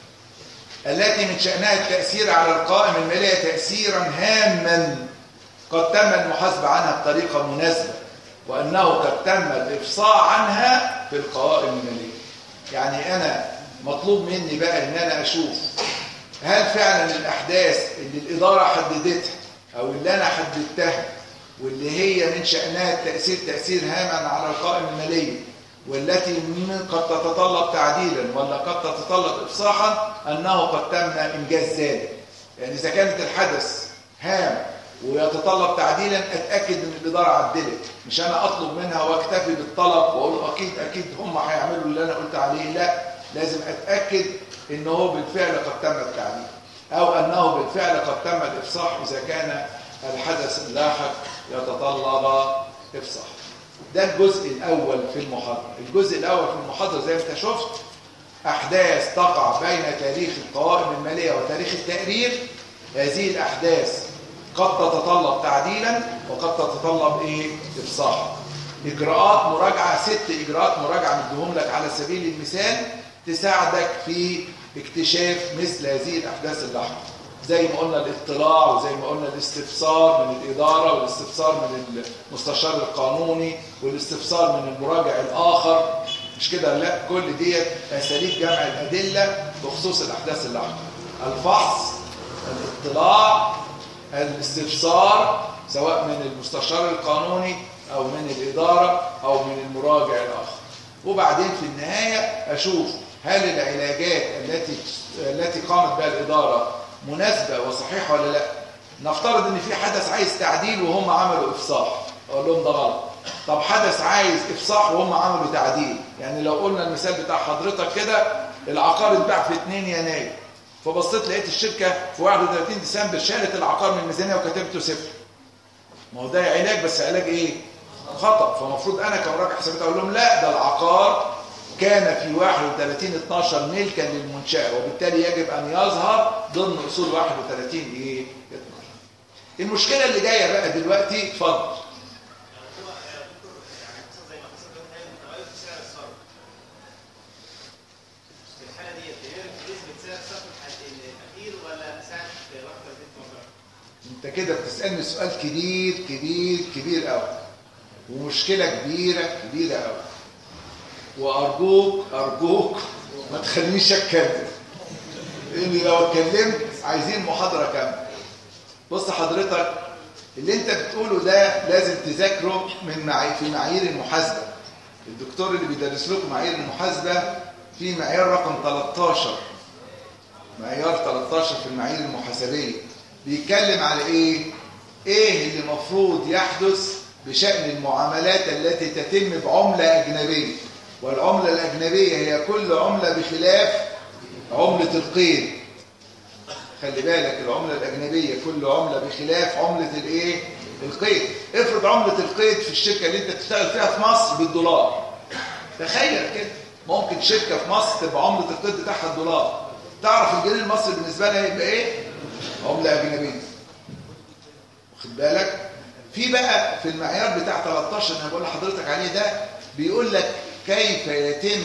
التي من شأنها التأثير على القوائم المالية تأثيرا هاما قد تم المحاسبة عنها بطريقة مناسبة، وأنه قد تم الإفصاح عنها في القوائم المالية. يعني أنا مطلوب مني بقى إن أنا أشوف هل فعلا الأحداث اللي الإدارة حددتها أو اللي أنا حددتها واللي هي من شأنها التأثير تأثير هاما على القوائم المالية والتي قد تتطلب تعديلا ولا قد تتطلب إفصاحا، أنه قد تم إنجاز ذلك. يعني إذا كانت الحدث هام ويتطلب تعديلا أتأكد أن الإدارة عدلت، مش أنا أطلب منها واكتفي بالطلب وأقول أكيد هم هيعملوا اللي أنا قلت عليه. لا، لازم أتأكد أنه بالفعل قد تم التعديل أو أنه بالفعل قد تم الإفصاح إذا كان الحدث اللاحق يتطلب إفصاح. ده الجزء الأول في المحاضرة. الجزء الأول في المحاضرة زي ما انت شفت أحداث تقع بين تاريخ القوائم المالية وتاريخ التقرير. هذه الأحداث قد تتطلب تعديلا وقد تتطلب إفصاحا. إجراءات مراجعة 6 إجراءات مراجعة مديهم لك على سبيل المثال تساعدك في اكتشاف مثل هذه الأحداث اللاحقة، زي ما قلنا الاطلاع، وزي ما قلنا الاستفسار من الإدارة، والاستفسار من المستشار القانوني، والاستفسار من المراجع الآخر. مش كده؟ لا، كل دي أساليب جمع الأدلة بخصوص الأحداث اللاحقة: الفحص، الاطلاع، الاستفسار سواء من المستشار القانوني أو من الإدارة أو من المراجع الآخر. وبعدين في النهاية أشوف هل العلاجات التي قامت بها الإدارة مناسبة وصحيحة ولا لا. نفترض ان في حدث عايز تعديل وهم عملوا افصاح، اقول لهم ده غلط. طب حدث عايز افصاح وهم عملوا تعديل، يعني لو قلنا المثال بتاع حضرتك كده، العقار اتباع في 2 يناير، فبصيت لقيت الشركة في 31 ديسمبر شالت العقار من الميزانية وكتبته 0. ما هو ده علاج، بس علاج خطأ. فمفروض انا كمراجع حسابات اقول لهم لا، ده العقار كان في 31/12 ملكا للمنشأة، وبالتالي يجب أن يظهر ضمن أصول 31 المشكلة اللي جاية بقى دلوقتي. اتفضل. انت كده بتسألني سؤال كبير كبير كبير قوي، ومشكلة كبيرة كبيرة قوي، وأرجوك ما تخلينيش أتكلم، لأني لو اتكلمت عايزين محاضرة كاملة. بص حضرتك، اللي انت بتقوله ده لازم تذاكره في معايير المحاسبة. الدكتور اللي بيدرس لكم معايير المحاسبة في معيار رقم 13، معيار 13 في المعايير المحاسبية، بيتكلم على ايه اللي المفروض يحدث بشأن المعاملات التي تتم بعملة أجنبية. والعملة الأجنبية هي كل عملة بخلاف عملة القيد. خلي بالك، العملة الأجنبية كل عملة بخلاف عملة القيد. افرض عملة القيد في الشركة اللي انت تشتغل فيها في مصر بالدولار. تخيل كده، ممكن شركة في مصر تبقى عملة القيد بتاعها الدولار. تعرف الجنيه المصري بالنسبة لها يبقى عملة أجنبية. واخد بالك؟ في بقى في المعيار بتاع 13 انا بقول لحضرتك عليه ده، بيقول لك كيف يتم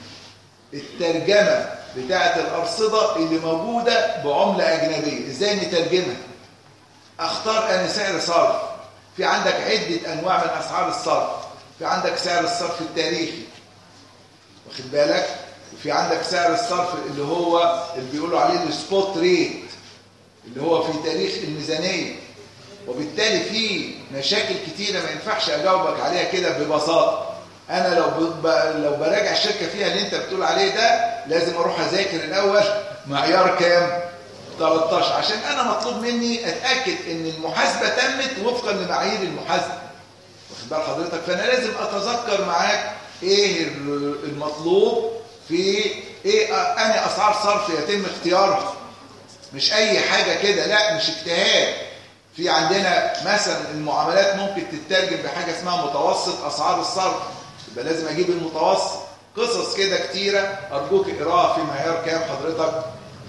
الترجمة بتاعة الأرصدة اللي موجودة بعملة أجنبية. إزاي نترجمها؟ أختار أنا سعر صرف. في عندك عدة أنواع من أسعار الصرف. في عندك سعر الصرف التاريخي، واخد بالك؟ وفي عندك سعر الصرف اللي هو اللي بيقولوا عليه السبوت ريت، اللي هو في تاريخ الميزانية. وبالتالي في مشاكل كتيرة ما ينفعش أجاوبك عليها كده ببساطة. أنا لو براجع الشركة فيها اللي أنت بتقول عليه ده، لازم أروح أذاكر الأول معيار كام؟ 13، عشان أنا مطلوب مني أتأكد إن المحاسبة تمت وفقا لمعايير المحاسبة، واخد بال حضرتك؟ فأنا لازم أتذكر معاك إيه المطلوب في إيه، أنهي أسعار صرف يتم اختيارها. مش أي حاجة كده، لا، مش اجتهاد. في عندنا مثلا المعاملات ممكن تترجم بحاجة اسمها متوسط أسعار الصرف، يبقى لازم أجيب المتوسط. قصص كده كتيرة، أرجوك اقراها في معيار كام حضرتك؟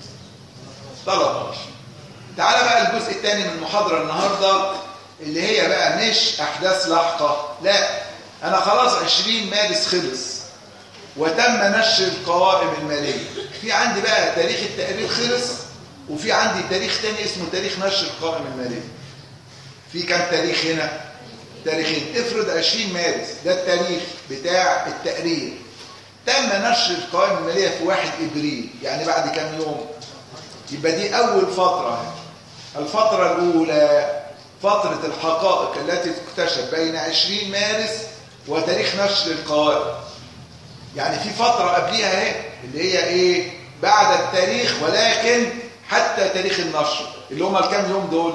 13. تعال بقى الجزء الثاني من المحاضرة النهاردة، اللي هي بقى مش أحداث لاحقة، لا، أنا خلاص 20 مارس خلص وتم نشر القوائم المالية. في عندي بقى تاريخ التقرير خلص، وفي عندي تاريخ تاني اسمه تاريخ نشر القوائم المالية. في كام تاريخ هنا؟ تاريخين. افرض 20 مارس ده التاريخ بتاع التقرير، تم نشر القوائم المالية في 1 إبريل، يعني بعد كام يوم؟ يبقى دي أول فترة. الفترة الأولى فترة الحقائق التي تكتشف بين 20 مارس وتاريخ نشر القوائم. يعني في فترة قبليها اهي اللي هي ايه؟ بعد التاريخ ولكن حتى تاريخ النشر، اللي هم الكام يوم دول؟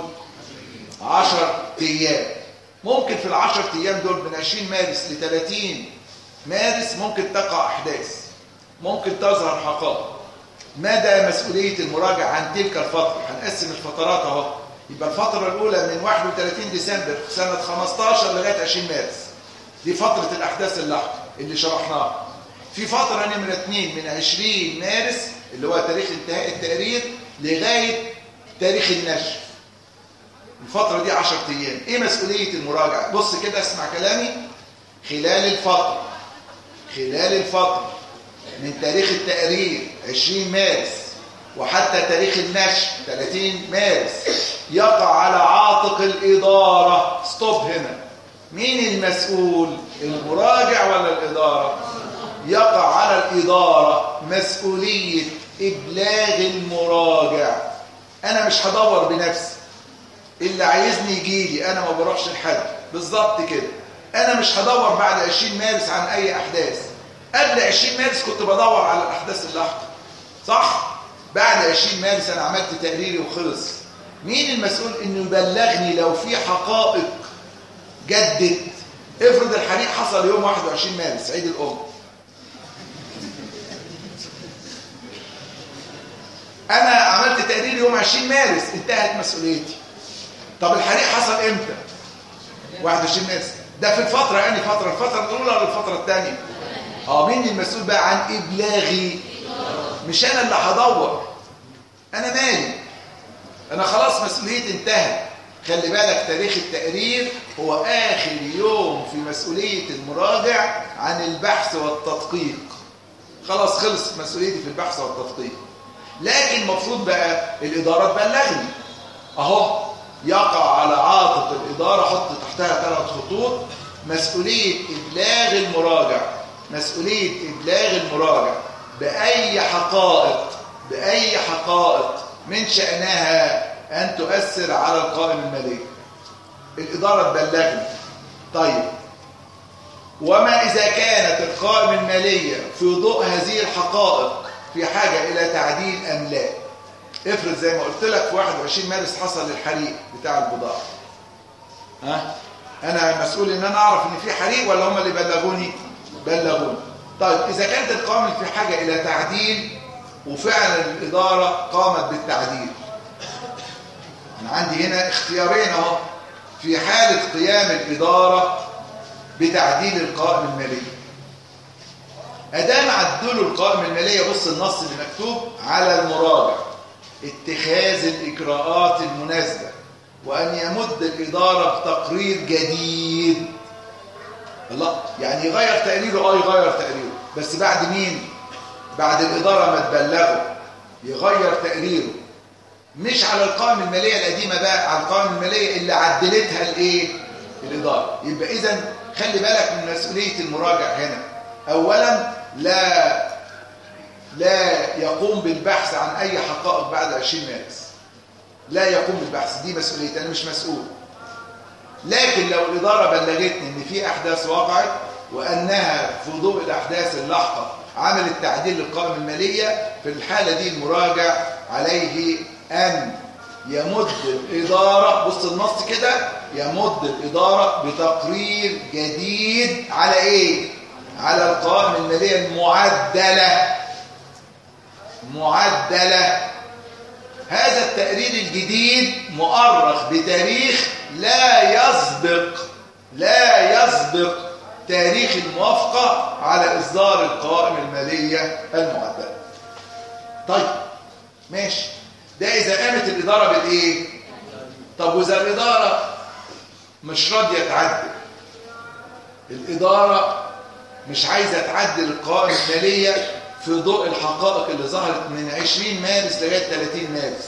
10 أيام. ممكن في ال10 أيام دول من 20 مارس ل 30 مارس ممكن تقع أحداث، ممكن تظهر حقائق. مدى مسؤولية المراجع عن تلك الفترة؟ هنقسم الفترات اهو. يبقى الفترة الأولى من 31 ديسمبر سنة 15 لغاية 20 مارس، دي فترة الأحداث اللاحقة اللي شرحناها. في فترة نمرة 2 من 20 مارس اللي هو تاريخ انتهاء التقرير لغاية تاريخ النشر. الفترة دي 10 أيام. إيه مسؤولية المراجع؟ بص كده، اسمع كلامي. خلال الفترة من تاريخ التقرير 20 مارس وحتى تاريخ النشر 30 مارس يقع على عاتق الإدارة. ستوب هنا. مين المسؤول؟ المراجع ولا الإدارة؟ يقع على الإدارة مسؤولية إبلاغ المراجع. أنا مش هدور بنفسي، اللي عايزني يجيلي، أنا ما بروحش لحد. بالظبط كده. أنا مش هدور بعد 20 مارس عن أي أحداث. قبل 20 مارس كنت بدور على الأحداث اللاحقة، صح؟ بعد 20 مارس أنا عملت تقريري وخلص. مين المسؤول إنه يبلغني لو في حقائق جدت؟ افرض الحريق حصل يوم 21 مارس عيد الأم، أنا عملت تقرير يوم 20 مارس، انتهت مسؤوليتي. طب الحريق حصل إمتى؟ 21 مارس. ده في الفترة، يعني الفترة الأولى ولا الفترة الثانية؟ مين المسؤول بقى عن إبلاغي؟ مش أنا اللي هدور، أنا مالي، أنا خلاص مسؤوليتي انتهت. خلي بالك، تاريخ التقرير هو آخر يوم في مسؤولية المراجع عن البحث والتدقيق. خلاص خلص مسؤوليتي في البحث والتدقيق. لكن المفروض بقى الإدارة تبلغني. أهو يقع على عاتق الإدارة، حط تحتها 3 خطوط. مسؤولية إبلاغ المراجع، مسؤولية إبلاغ المراجع بأي حقائق من شأنها أن تؤثر على القائمة المالية. الإدارة تبلغني. طيب، وما إذا كانت القائمة المالية في ضوء هذه الحقائق في حاجة إلى تعديل أم لا؟ افرض زي ما قلت لك في 21 مارس حصل الحريق بتاع البضاعة، أنا مسؤول إن أنا أعرف إن في حريق ولا هم اللي بلغوني؟ طيب، إذا كانت القائمة في حاجة إلى تعديل وفعلا الإدارة قامت بالتعديل، أنا عندي هنا اختيارين أهو. في حالة قيام الإدارة بتعديل القائمة المالية، أدام عدلوا القائمة المالية، بص النص اللي مكتوب: على المراجع اتخاذ الإجراءات المناسبة وأن يمد الإدارة بتقرير جديد. الله، يعني يغير تقريره، يغير تقريره، بس بعد مين؟ بعد الإدارة ما تبلغه يغير تقريره، مش على القوائم المالية القديمة بقى، على القوائم المالية اللي عدلتها الايه؟ الإدارة. يبقى إذن خلي بالك من مسؤولية المراجع هنا. أولا لا يقوم بالبحث عن أي حقائق بعد 20 مارس، لا يقوم بالبحث، دي مسؤوليتي، أنا مش مسؤول. لكن لو الإدارة بلغتني إن في أحداث وقعت وأنها في ضوء الأحداث اللاحقة عملت تعديل للقوائم المالية، في الحالة دي المراجع عليه أن يمد الإدارة، بص النص كده، يمد الإدارة بتقرير جديد على إيه؟ على القوائم المالية المعدلة. هذا التقرير الجديد مؤرخ بتاريخ لا يسبق تاريخ الموافقة على إصدار القوائم المالية المعدلة. طيب ماشي، ده إذا قامت الإدارة بالإيه؟ طب وإذا الإدارة مش راضية تعدل، الإدارة مش عايزة تعدل القوائم المالية في ضوء الحقائق اللي ظهرت من 20 مارس لغاية 30 مارس،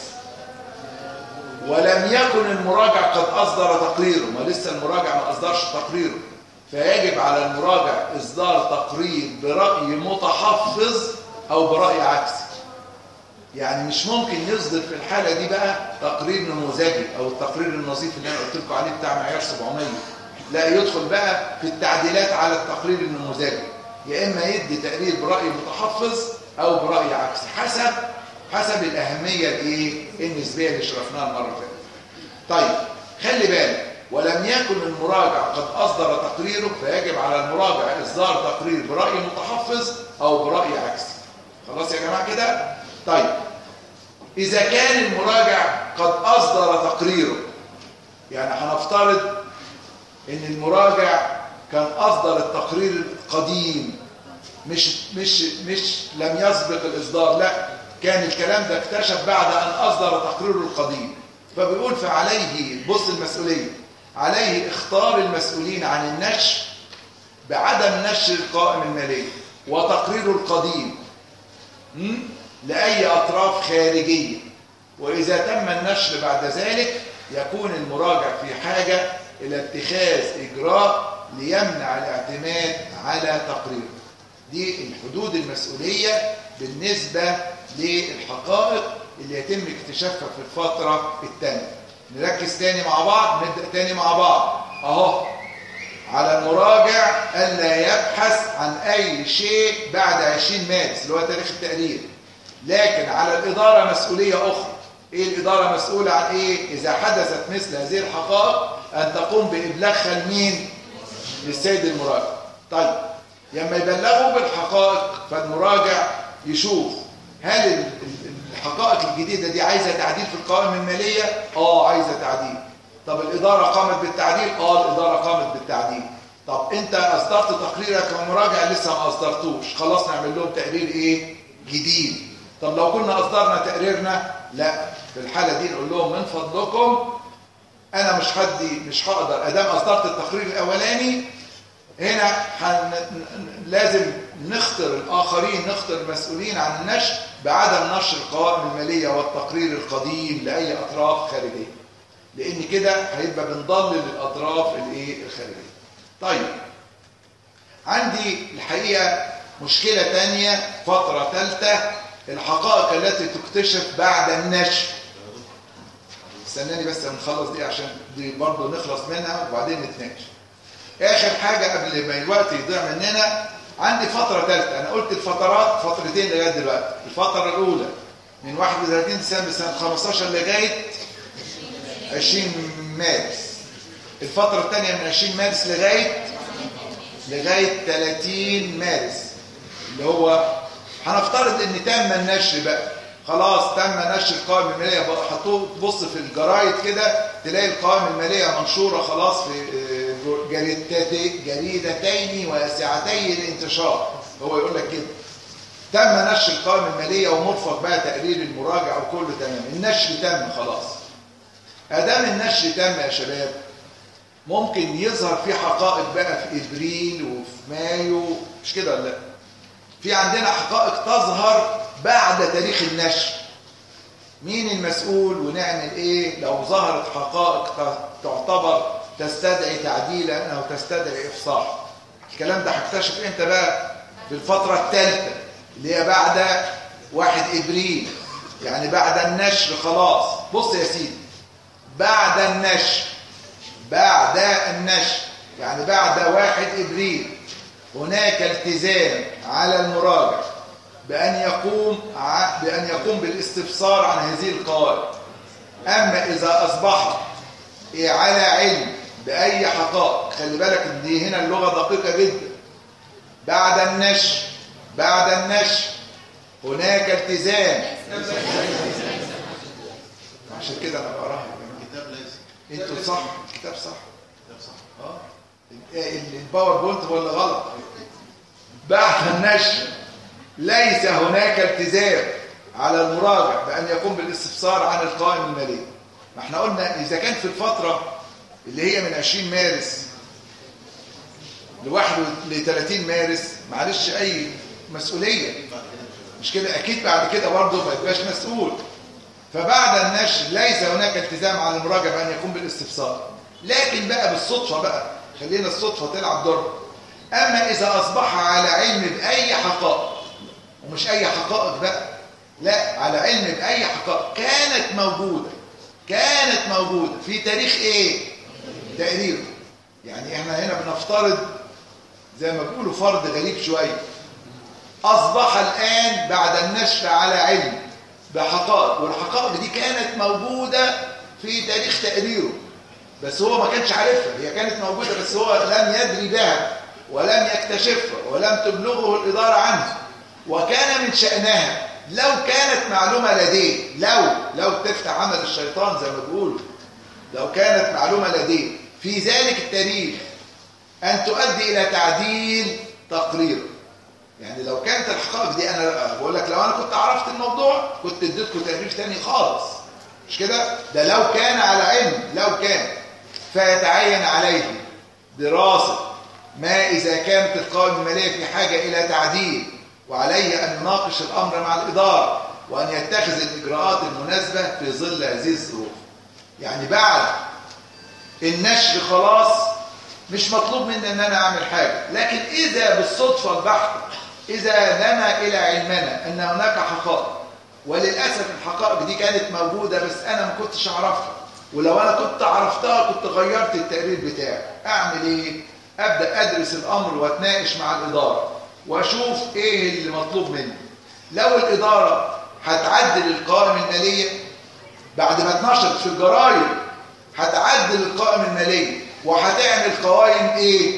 ولم يكن المراجع قد أصدر تقريره، ما لسه المراجع ما أصدرش تقريره، فيجب على المراجع إصدار تقرير برأي متحفظ أو برأي عكسي. يعني مش ممكن يصدر في الحالة دي بقى تقرير نموذجي أو التقرير النظيف اللي أنا قلت لكم عليه بتاع معيار 700، لا، يدخل بقى في التعديلات على التقرير النموذجي، يا إما يدي تقرير برأي متحفظ أو برأي عكسي حسب الأهمية النسبية اللي شرفناها المرة اللي فاتت. طيب خلي بالك، ولم يكن المراجع قد أصدر تقريره، فيجب على المراجع إصدار تقرير برأي متحفظ أو برأي عكسي. خلاص يا جماعة كده؟ طيب إذا كان المراجع قد أصدر تقريره، يعني هنفترض إن المراجع كان أصدر التقرير القديم، مش لم يسبق الإصدار، لا، كان الكلام ده اكتشف بعد أن أصدر تقريره القديم، فبيقول فعليه، بص المسؤولية، عليه اختار المسؤولين عن النشر بعدم نشر القوائم المالية وتقريره القديم لأي أطراف خارجية، وإذا تم النشر بعد ذلك يكون المراجع في حاجة إلى اتخاذ إجراء ليمنع الاعتماد على تقريره. دي الحدود المسؤولية بالنسبة للحقائق اللي يتم اكتشافها في الفترة الثانية. نركز تاني مع بعض، نبدأ تاني مع بعض. أهو على المراجع ألا يبحث عن أي شيء بعد 20 مارس اللي هو تاريخ التقرير، لكن على الإدارة مسؤولية أخرى. إيه الإدارة مسؤولة عن إيه؟ إذا حدثت مثل هذه الحقائق أن تقوم بإبلاغها لمين؟ للسيد المراجع. طيب لما يبلغوا بالحقائق فالمراجع يشوف هل الحقائق الجديدة دي عايزة تعديل في القوائم المالية؟ عايزة تعديل. طب الإدارة قامت بالتعديل؟ الإدارة قامت بالتعديل. طب أنت أصدرت تقريرك كمراجع؟ لسه ما أصدرتوش، خلاص نعمل لهم تقرير إيه؟ جديد. طب لو كنا أصدرنا تقريرنا؟ لا، في الحالة دي نقول لهم من فضلكم أنا مش هقدر أدام أصدرت التقرير الأولاني، هنا لازم نختار الآخرين، نختار المسؤولين عن النشر بعدم نشر القوائم المالية والتقرير القديم لأي أطراف خارجية، لأن كده هيبقى بنضلل الأطراف الخارجية. طيب عندي الحقيقة مشكلة تانية، فترة ثالثة، الحقائق التي تكتشف بعد النشر. استناني بس نخلص دي عشان دي برضه نخلص منها وبعدين نتناقش. آخر حاجة قبل ما الوقت يضيع مننا، عندي فترة ثالثة. أنا قلت الفترات فترتين لغاية دلوقتي. الفترة الأولى من 31 ديسمبر سنة 15 لغاية 20 مارس. الفترة الثانية من 20 مارس لغاية 30 مارس، اللي هو هنفترض ان تم النشر بقى، خلاص تم نشر القوائم المالية. هتبص في الجرايد كده تلاقي القوائم المالية منشورة خلاص في جريدتين واسعتي الانتشار. هو يقول لك كده تم نشر القوائم المالية ومرفق بقى تقرير المراجع وكله تمام، النشر تم خلاص. ادام النشر تم يا شباب، ممكن يظهر في حقائق بقى في ابريل وفي مايو، مش كده ولا لا؟ في عندنا حقائق تظهر بعد تاريخ النشر. مين المسؤول ونعمل ايه لو ظهرت حقائق تعتبر تستدعي تعديلا او تستدعي افصاح؟ الكلام ده هكتشف امتى بقى؟ في الفترة الثالثة اللي هي بعد 1 ابريل، يعني بعد النشر خلاص. بص يا سيدي، بعد النشر يعني بعد 1 ابريل هناك التزام على المراجع بأن يقوم بالاستفسار عن هذه القوائم. أما إذا أصبح على علم بأي حقائق، خلي بالك ان دي هنا اللغة دقيقة جدا، بعد النشر هناك التزام. عشان كده أنا بقراها الكتاب ليس انتوا صح، الكتاب صح. الباوربوينت هو اللي غلط. بعد النشر ليس هناك التزام على المراجع بأن يقوم بالاستفسار عن القوائم المالية. ما احنا قلنا إذا كان في الفترة اللي هي من 20 مارس ل 30 مارس معلش أي مسؤولية، مش كده؟ أكيد بعد كده برضه ما يبقاش مسؤول. فبعد النشر ليس هناك التزام على المراجع بأن يقوم بالاستفسار. لكن بقى بالصدفة بقى، خلينا الصدفة تلعب دور. أما إذا أصبح على علم بأي حقائق، ومش أي حقائق بقى، لا، على علم بأي حقائق كانت موجودة في تاريخ إيه؟ تقريبا. يعني إحنا هنا بنفترض زي ما بيقولوا فرض غريب شوية. أصبح الآن بعد النشر على علم بحقائق، والحقائق دي كانت موجودة في تاريخ تقريره، بس هو ما كانش عارفها. هي كانت موجودة بس هو لم يدري بها ولم يكتشفها ولم تبلغه الإدارة عنه. وكان من شأنها لو كانت معلومة لديه، لو تفتح عمل الشيطان زي ما بيقولوا، لو كانت معلومة لديه في ذلك التاريخ أن تؤدي إلى تعديل تقريره. يعني لو كانت الحقائق دي، أنا بقول لك لو أنا كنت عرفت الموضوع كنت اديتكم تقرير تاني خالص، مش كده؟ ده لو كان على علم، لو كان، فيتعين عليه دراسة ما إذا كانت القوائم المالية في حاجة إلى تعديل، وعليه أن يناقش الأمر مع الإدارة وأن يتخذ الإجراءات المناسبة في ظل هذه الظروف. يعني بعد النشر خلاص مش مطلوب مني أن أنا أعمل حاجة، لكن إذا بالصدفة البحتة إذا نما إلى علمنا أن هناك حقائق، وللأسف الحقائق دي كانت موجودة بس أنا ما كنتش أعرفها، ولو أنا كنت عرفتها كنت غيرت التقرير بتاعي، أعمل إيه؟ أبدأ أدرس الأمر وأتناقش مع الإدارة وأشوف إيه اللي مطلوب مني. لو الإدارة هتعدل القوائم المالية بعد ما اتنشرت في الجرايد، هتعدل القوائم المالية وهتعمل قوائم إيه؟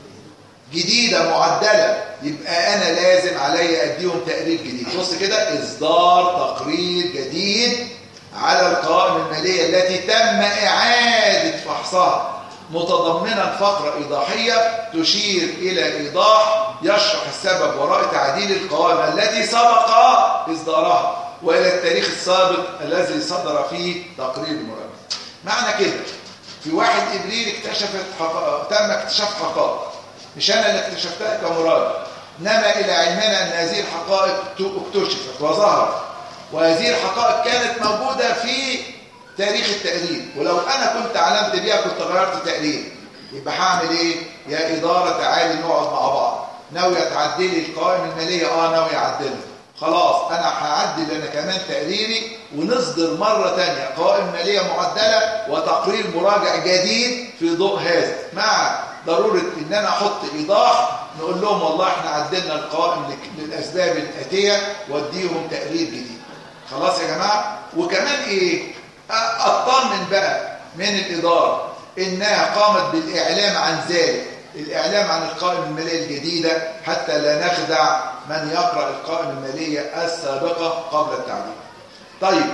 جديدة معدلة، يبقى أنا لازم علي أديهم تقرير جديد. بص كده، إصدار تقرير جديد على القوائم المالية التي تم إعادة فحصها، متضمنا فقرة إيضاحية تشير إلى إيضاح يشرح السبب وراء تعديل القوائم التي سبق إصدارها، وإلى التاريخ السابق الذي صدر فيه تقرير المراجعة. معنى كده في 1 إبريل تم اكتشاف حقائق، مش أنا اللي اكتشفتها كمراجع، نما إلى علمنا أن هذه الحقائق اكتشفت وظهرت، وهذه الحقائق كانت موجودة في تاريخ التقرير، ولو أنا كنت علمت بيها كنت غيرت التقرير. يبقى هعمل إيه؟ يا إدارة تعالي نقعد مع بعض، ناوية تعدلي القوائم المالية؟ ناوية أعدلها، خلاص أنا هعدل أنا كمان تقريري، ونصدر مرة تانية قوائم مالية معدلة وتقرير مراجع جديد في ضوء هذا، مع ضرورة إن أنا أحط إيضاح نقول لهم والله إحنا عدلنا القوائم للأسباب الآتية واديهم تقرير جديد. خلاص يا جماعة؟ وكمان إيه؟ أطمن بقى من الإدارة إنها قامت بالإعلام عن ذلك، الإعلام عن القائمة المالية الجديدة، حتى لا نخدع من يقرأ القائمة المالية السابقة قبل التعديل. طيب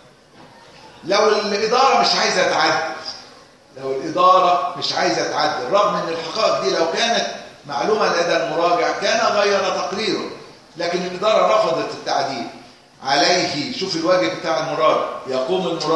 لو الإدارة مش عايزة تعدل، رغم أن الحقائق دي لو كانت معلومة لدى المراجع كان غير تقريره، لكن الإدارة رفضت التعديل، عليه، شوف الواجب بتاع المراجع، يقوم المراجع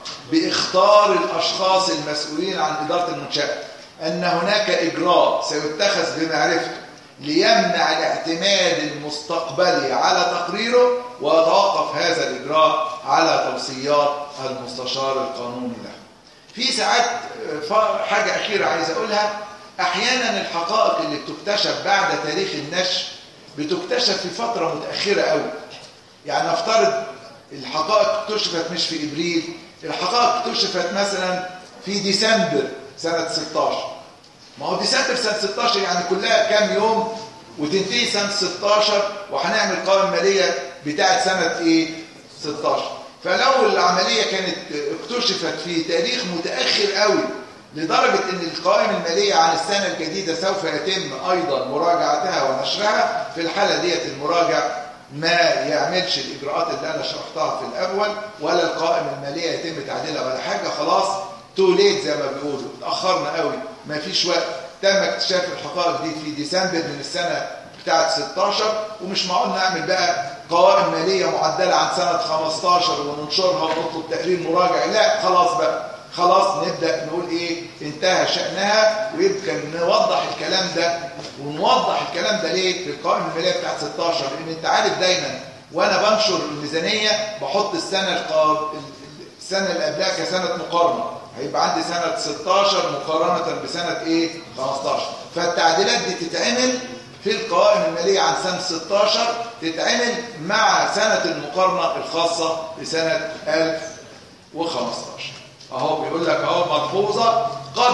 باختار الأشخاص المسؤولين عن إدارة المنشأة أن هناك إجراء سيتخذ بمعرفته ليمنع الاعتماد المستقبلي على تقريره، ويتوقف هذا الإجراء على توصيات المستشار القانوني له. في ساعات حاجة أخيرة عايز أقولها، أحيانا الحقائق اللي بتكتشف بعد تاريخ النشر بتكتشف في فترة متأخرة قوي. يعني نفترض الحقائق اكتشفت مش في إبريل، الحقائق اكتشفت مثلا في ديسمبر سنة 16. ما هو ديسمبر سنة 16 يعني كلها كام يوم وتنتهي سنة 16، وهنعمل قوائم مالية بتاعت سنة ايه 16. فلو العملية كانت اكتشفت في تاريخ متأخر قوي لدرجة ان القوائم المالية عن السنة الجديدة سوف يتم ايضا مراجعتها ونشرها، في الحالة ديت المراجع ما يعملش الإجراءات اللي أنا شرحتها في الأول، ولا القائمة المالية يتم تعديلها ولا حاجة. خلاص توليت زي ما بيقولوا، اتأخرنا قوي، ما فيش وقت. تم اكتشاف الحقائق دي في ديسمبر من السنة بتاعت 16، ومش معقول نعمل بقى قوائم مالية معدلة عن سنة 15 وننشرها ونطلب تقرير مراجع. لا خلاص بقى، خلاص نبدأ نقول ايه انتهى شأنها، ويمكن نوضح الكلام ده. ونوضح الكلام ده ليه في القوائم المالية بتاعت 16؟ لان انت عارف دايما وانا بنشر الميزانية بحط السنة اللي قبلها كسنة مقارنة، هيبقى عندي سنة 16 مقارنة بسنة ايه 15. فالتعديلات دي تتعمل في القوائم المالية عن سنة 16، تتعمل مع سنة المقارنة الخاصة بسنة 1015. اهو بيقول لك اهو ملحوظة،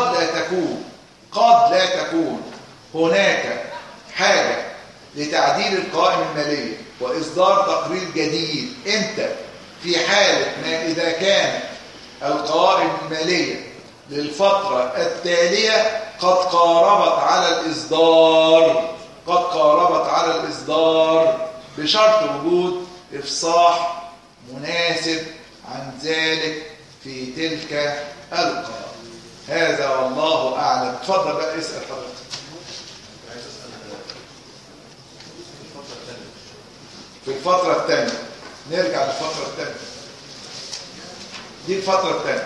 قد لا تكون هناك حاجة لتعديل القوائم المالية وإصدار تقرير جديد. امتى؟ في حالة ما إذا كانت القوائم المالية للفترة التالية قد قاربت على الإصدار بشرط وجود إفصاح مناسب عن ذلك في تلك القوائم. هذا والله أعلم. اتفضل بقى اسأل حضرتك. في الفترة الثانية، نرجع للفترة الثانية. دي الفترة الثانية.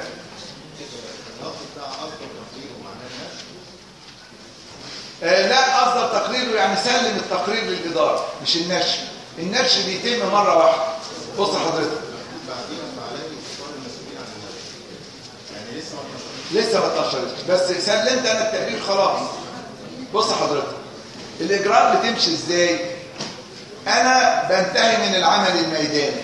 لا، أصدر تقريره يعني سلم التقرير للإدارة مش النشر. النشر بيتم مرة واحدة. بص حضرتك، لسه ما اتنشرتش، بس سلمت أنا التقرير خلاص. بص حضرتك، الإجراءات بتمشي إزاي؟ أنا بنتهي من العمل الميداني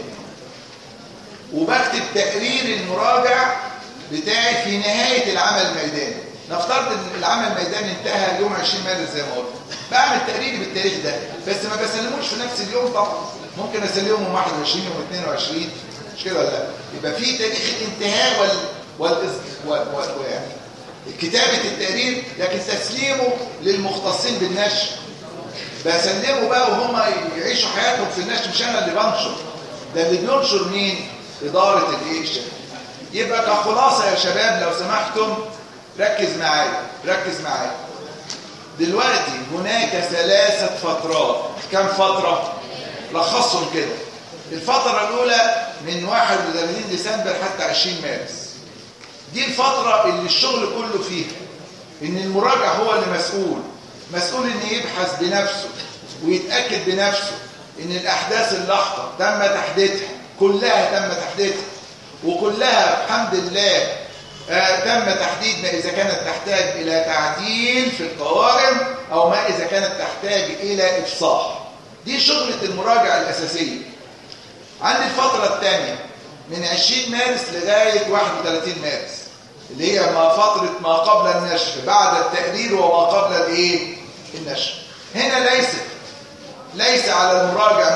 وبكتب تقرير المراجع بتاعي في نهاية العمل الميداني. نفترض ان العمل الميداني انتهى يوم 20 مارس زي ما قلت، بعمل تقريري بالتاريخ ده، بس ما بسلموش في نفس اليوم طبعا. ممكن اسلمه يوم 21 يوم 22، مش كده ولا لا؟ يبقى في تاريخ الانتهاء يعني كتابة التقرير، لكن تسليمه للمختصين بالنشر بسلمه بقى وهم يعيشوا حياتهم في النشر، مش انا اللي بنشر. ده اللي بينشر مين؟ إدارة الايه الشركة. يبقى كخلاصة يا شباب لو سمحتم ركز معايا. دلوقتي هناك 3 فترات. كم فترة؟ لخصهم كده. الفترة الأولى من 31 ديسمبر حتى 20 مارس. دي الفترة اللي الشغل كله فيها إن المراجع هو اللي مسؤول إن يبحث بنفسه ويتأكد بنفسه إن الأحداث اللاحقة تم تحديدها، كلها تم تحديدها، وكلها الحمد لله تم تحديد ما إذا كانت تحتاج إلى تعديل في القوائم أو ما إذا كانت تحتاج إلى إفصاح. دي شغلة المراجع الأساسية. عندي الفترة الثانية من 20 مارس لغاية 31 مارس اللي هي فترة ما قبل النشر، بعد التقرير وما قبل النشر. هنا ليس على المراجع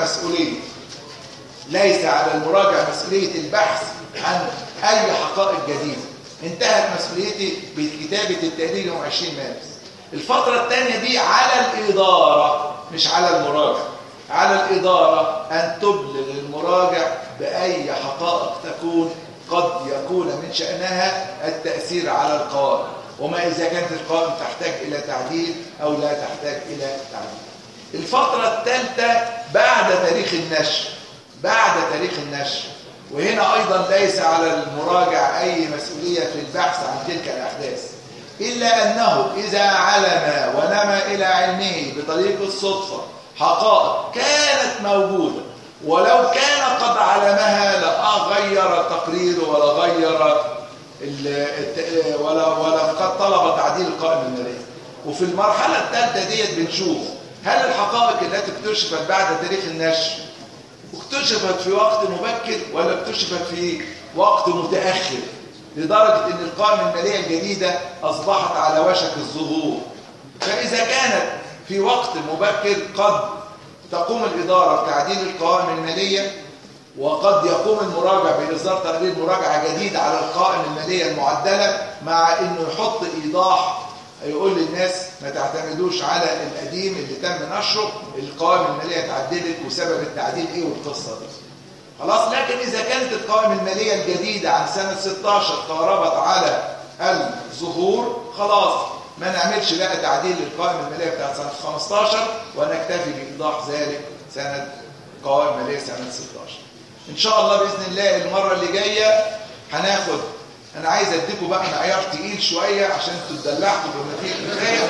مسؤولية البحث عن أي حقائق جديدة. انتهت مسؤوليتي بكتابة التقرير يوم 20 مارس. الفترة الثانية دي على الإدارة مش على المراجع. على الإدارة أن تبلغ المراجع بأي حقائق قد يكون من شأنها التأثير على القوائم، وما إذا كانت القوائم تحتاج إلى تعديل أو لا تحتاج إلى تعديل. الفترة الثالثة بعد تاريخ النشر وهنا أيضا ليس على المراجع أي مسؤولية في البحث عن تلك الأحداث، إلا أنه إذا علم ونمى إلى علمه بطريق الصدفة حقائق كانت موجودة ولو كان قد علمها لا غير التقرير ولا غير ولا قد طلب تعديل القائمة المالية. وفي المرحلة الثالثة ديت بنشوف هل الحقائق التي اكتشفت بعد تاريخ النشر اكتشفت في وقت مبكر ولا اكتشفت في وقت متأخر، لدرجة ان القائمة المالية الجديدة اصبحت على وشك الظهور. فاذا كانت في وقت مبكر قد تقوم الإدارة بتعديل القوائم المالية، وقد يقوم المراجع بإصدار تقرير مراجعة جديد على القوائم المالية المعدلة، مع انه يحط ايضاح يقول للناس ما تعتمدوش على القديم اللي تم نشره، القوائم المالية اتعدلت وسبب التعديل ايه والقصة دي. خلاص. لكن اذا كانت القوائم المالية الجديدة عن سنة 16 قاربت على الظهور، خلاص ما نعملش بقى تعديل للقوائم المالية بتاعت سنة 15 ونكتفي بإيضاح ذلك سنة قوائم مالية سنة 16. ان شاء الله بإذن الله المرة اللي جاية هناخد، انا عايز اديكم بقى معيار تقيل شوية عشان تدلعكم بما فيه الكفاية.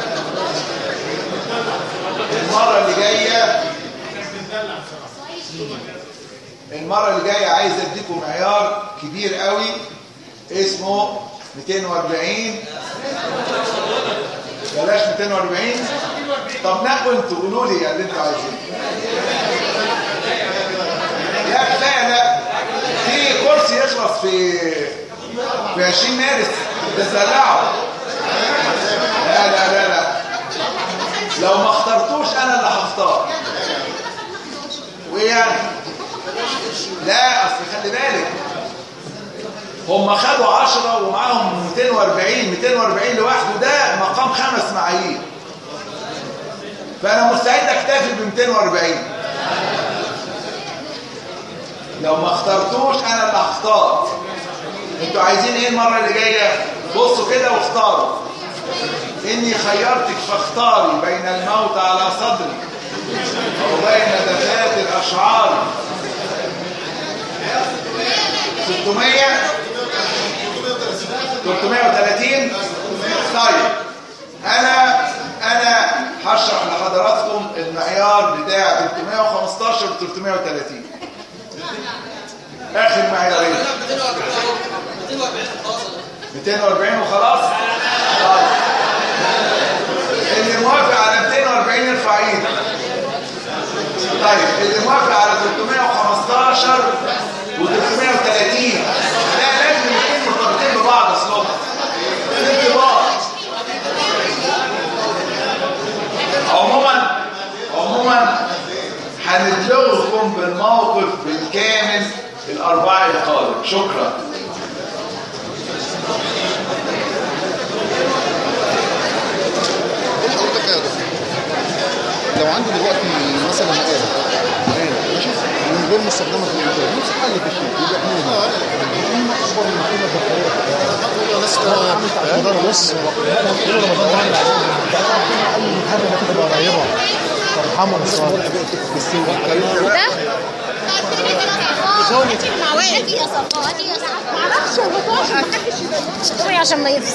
المرة اللي جاية عايز اديكم معيار كبير قوي اسمه 240. بلاش 240. طب نقوا انتوا قولوا لي اللي انتوا عايزينه. لا كفايه، لا في كرسي يخلص في 20 مارس تدلعوا. لا لا لا لا، لو ما اخترتوش انا اللي هختار. وايه يعني؟ لا اصل خلي بالك هم خدوا 10 ومعاهم 240 لوحده ده مقام 5 معايير، فانا مستعد اكتفي ب 240. لو ما اخترتوش انا اللي هختار. انتوا عايزين ايه المره اللي جايه؟ بصوا كده واختاروا. اني خيرتك فاختاري بين الموت على صدري او بين دفاتر اشعاري. 600 330. طيب انا هشرح لحضراتكم المعيار بتاع 315 و 330. اخر معيارين 240 وخلاص. طيب اللي موافق على 240 يرفع ايده. طيب اللي موافق على 315 و 330 لا لازم يكونوا مرتبطين ببعض اصلا. عموما هنبلغكم بالموقف بالكامل الأربعاء القادم. شكرا. لو عندي دلوقتي مثلا مقالة ماشي من غير مستخدمة في الانتاج نفس حل في الشيء يبقى احنا اكبر من كل البطاريات لسه بص كل رمضان اي حاجه بتبقى قريبه ترحموا الصالح ده؟ معرفش هو عشان ما حدش عشان ما